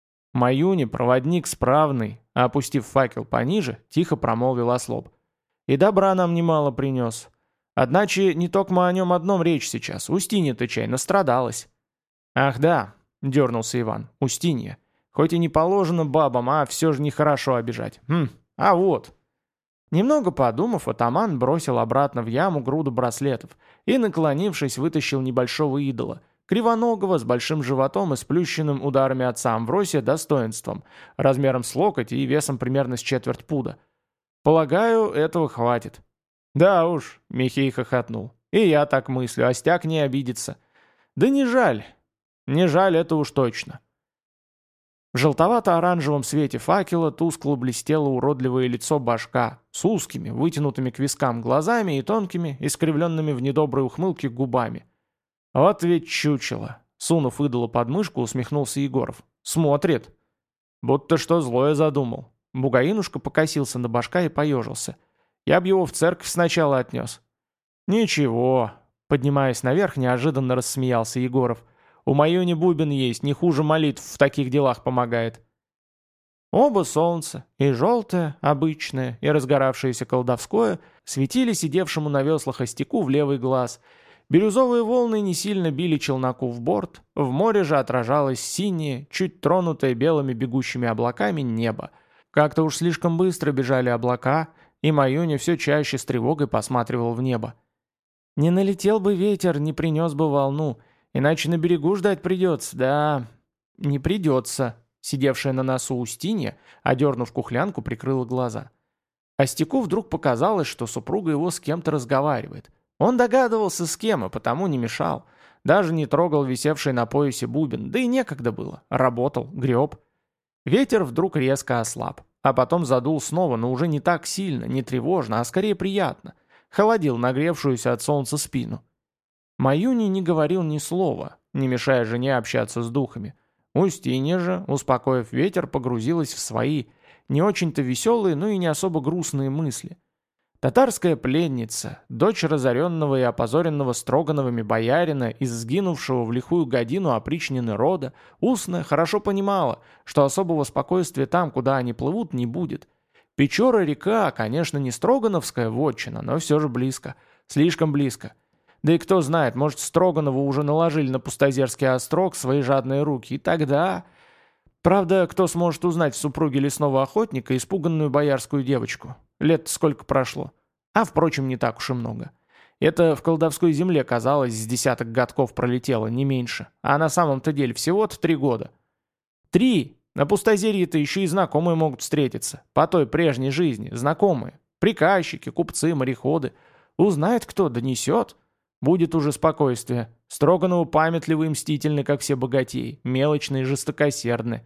Speaker 1: Маюни, проводник справный, а опустив факел пониже, тихо промолвил Ослоп. «И добра нам немало принес. Одначе не только о нем одном речь сейчас. Устинья-то чай настрадалась». «Ах да», — дернулся Иван, — «Устинья. Хоть и не положено бабам, а все же нехорошо обижать. Хм, а вот». Немного подумав, атаман бросил обратно в яму груду браслетов и, наклонившись, вытащил небольшого идола, кривоногого, с большим животом и сплющенным ударами отца Амвросия достоинством, размером с локоть и весом примерно с четверть пуда. «Полагаю, этого хватит». Да уж, Михей хохотнул. И я так мыслю, Остяк не обидится. Да не жаль. Не жаль, это уж точно. В желтовато-оранжевом свете факела тускло блестело уродливое лицо башка с узкими, вытянутыми к вискам глазами и тонкими, искривленными в недоброй ухмылке губами. Вот ведь чучело. Сунув идола под мышку, усмехнулся Егоров. Смотрит. Будто что злое задумал. Бугаинушка покосился на башка и поежился. Я б его в церковь сначала отнес. Ничего. Поднимаясь наверх, неожиданно рассмеялся Егоров. У Маюни бубен есть, не хуже молитв в таких делах помогает. Оба солнца, и желтое, обычное, и разгоравшееся колдовское, светили сидевшему на веслах Остяку в левый глаз. Бирюзовые волны не сильно били челноку в борт, в море же отражалось синее, чуть тронутое белыми бегущими облаками небо. Как-то уж слишком быстро бежали облака, и Маюня все чаще с тревогой посматривал в небо. Не налетел бы ветер, не принес бы волну, иначе на берегу ждать придется, да... Не придется. Сидевшая на носу Устинья, одернув кухлянку, прикрыла глаза. Остяку вдруг показалось, что супруга его с кем-то разговаривает. Он догадывался, с кем, и потому не мешал. Даже не трогал висевший на поясе бубен, да и некогда было. Работал, греб. Ветер вдруг резко ослаб, а потом задул снова, но уже не так сильно, не тревожно, а скорее приятно. Холодил нагревшуюся от солнца спину. Маюни не говорил ни слова, не мешая жене общаться с духами. Устинья же, успокоив ветер, погрузилась в свои, не очень-то веселые, но и не особо грустные мысли. Татарская пленница, дочь разоренного и опозоренного Строгановыми боярина из сгинувшего в лихую годину опричнины рода, устная хорошо понимала, что особого спокойствия там, куда они плывут, не будет. Печора-река, конечно, не Строгановская вотчина, но все же близко, слишком близко. Да и кто знает, может, Строганову уже наложили на Пустозерский острог свои жадные руки, и тогда... Правда, кто сможет узнать в супруге лесного охотника испуганную боярскую девочку? Лет сколько прошло? А, впрочем, не так уж и много. Это в колдовской земле, казалось, с десяток годков пролетело, не меньше. А на самом-то деле всего-то три года. Три! На Пустозерье-то еще и знакомые могут встретиться. По той прежней жизни, знакомые. Приказчики, купцы, мореходы. Узнает кто, донесет. Будет уже спокойствие. Строганову памятливы и мстительны, как все богатеи, мелочные и жестокосердны.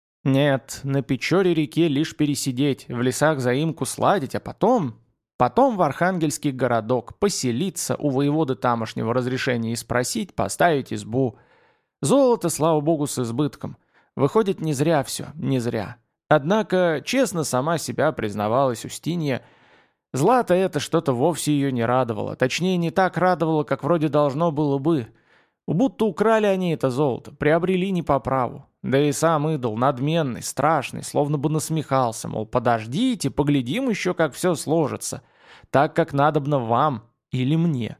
Speaker 1: Нет, на Печоре-реке лишь пересидеть, в лесах заимку сладить, а потом... Потом в Архангельский городок, поселиться, у воеводы тамошнего разрешения и спросить, поставить избу. Золото, слава богу, с избытком. Выходит, не зря все, не зря. Однако, честно сама себя признавалась Устинья, злато это что-то вовсе ее не радовало, точнее, не так радовало, как вроде должно было бы. Будто украли они это золото, приобрели не по праву. Да и сам идол, надменный, страшный, словно бы насмехался, мол, подождите, поглядим еще, как все сложится, так, как надобно вам или мне.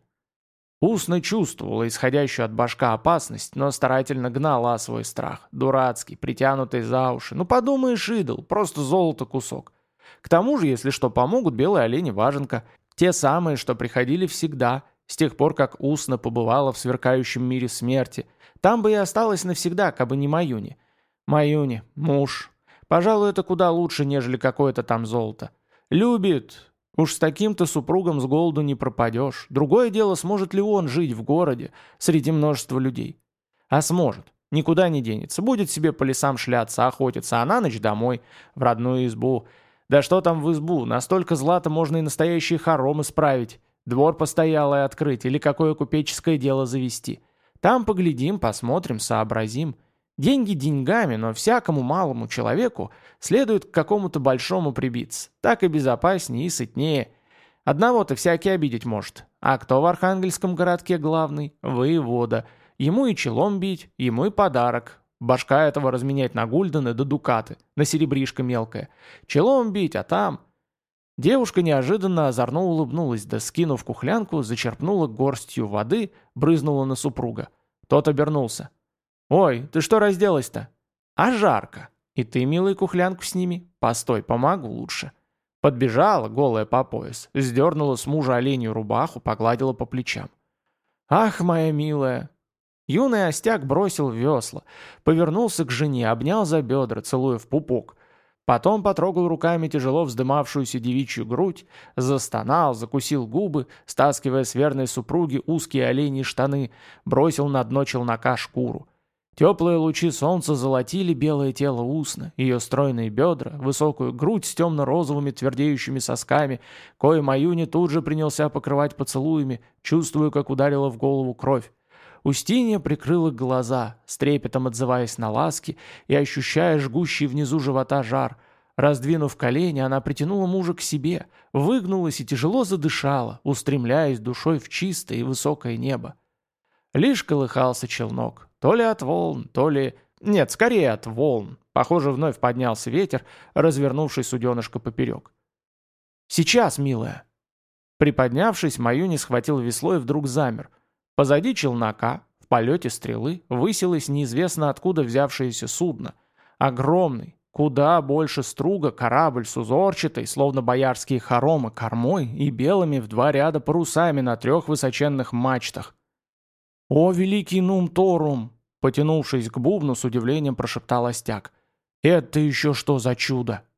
Speaker 1: Устно чувствовала исходящую от башка опасность, но старательно гнала свой страх, дурацкий, притянутый за уши. Ну подумаешь, идол, просто золото кусок. К тому же, если что, помогут белые олени важенка, те самые, что приходили всегда, с тех пор, как устно побывала в сверкающем мире смерти. Там бы и осталась навсегда, кабы не Маюни. Маюни, муж. Пожалуй, это куда лучше, нежели какое-то там золото. Любит. Уж с таким-то супругом с голоду не пропадешь. Другое дело, сможет ли он жить в городе, среди множества людей. А сможет. Никуда не денется. Будет себе по лесам шляться, охотиться, а на ночь домой, в родную избу. Да что там в избу, настолько злата можно и настоящие хоромы справить. Двор постоялый открыть или какое купеческое дело завести. Там поглядим, посмотрим, сообразим. Деньги деньгами, но всякому малому человеку следует к какому-то большому прибиться. Так и безопаснее, и сытнее. Одного-то всякий обидеть может. А кто в Архангельском городке главный? Воевода. Ему и челом бить, ему и подарок. Башка этого разменять на гульдены да дукаты, на серебришко мелкое. Челом бить, а там... Девушка неожиданно озорно улыбнулась, да, скинув кухлянку, зачерпнула горстью воды, брызнула на супруга. Тот обернулся. «Ой, ты что разделась-то?» «А жарко. И ты, милый, кухлянку сними. Постой, помогу лучше». Подбежала, голая по пояс, сдернула с мужа оленью рубаху, погладила по плечам. «Ах, моя милая!» Юный Остяк бросил весла, повернулся к жене, обнял за бедра, целуя в пупок. Потом потрогал руками тяжело вздымавшуюся девичью грудь, застонал, закусил губы, стаскивая с верной супруги узкие оленьи штаны, бросил на дно челнока шкуру. Теплые лучи солнца золотили белое тело Усны, ее стройные бедра, высокую грудь с темно-розовыми твердеющими сосками, кое Маюни тут же принялся покрывать поцелуями, чувствуя, как ударила в голову кровь. Устинья прикрыла глаза, с трепетом отзываясь на ласки и ощущая жгущий внизу живота жар. Раздвинув колени, она притянула мужа к себе, выгнулась и тяжело задышала, устремляясь душой в чистое и высокое небо. Лишь колыхался челнок, то ли от волн, то ли... Нет, скорее от волн. Похоже, вновь поднялся ветер, развернувший суденышко поперек. «Сейчас, милая!» Приподнявшись, Маюни схватил весло и вдруг замер. Позади челнока, в полете стрелы, высилось неизвестно откуда взявшееся судно. Огромный, куда больше струга, корабль с узорчатой, словно боярские хоромы, кормой и белыми в два ряда парусами на трех высоченных мачтах. «О, великий Нум-Торум!» — потянувшись к бубну, с удивлением прошептал Остяк. «Это еще что за чудо?»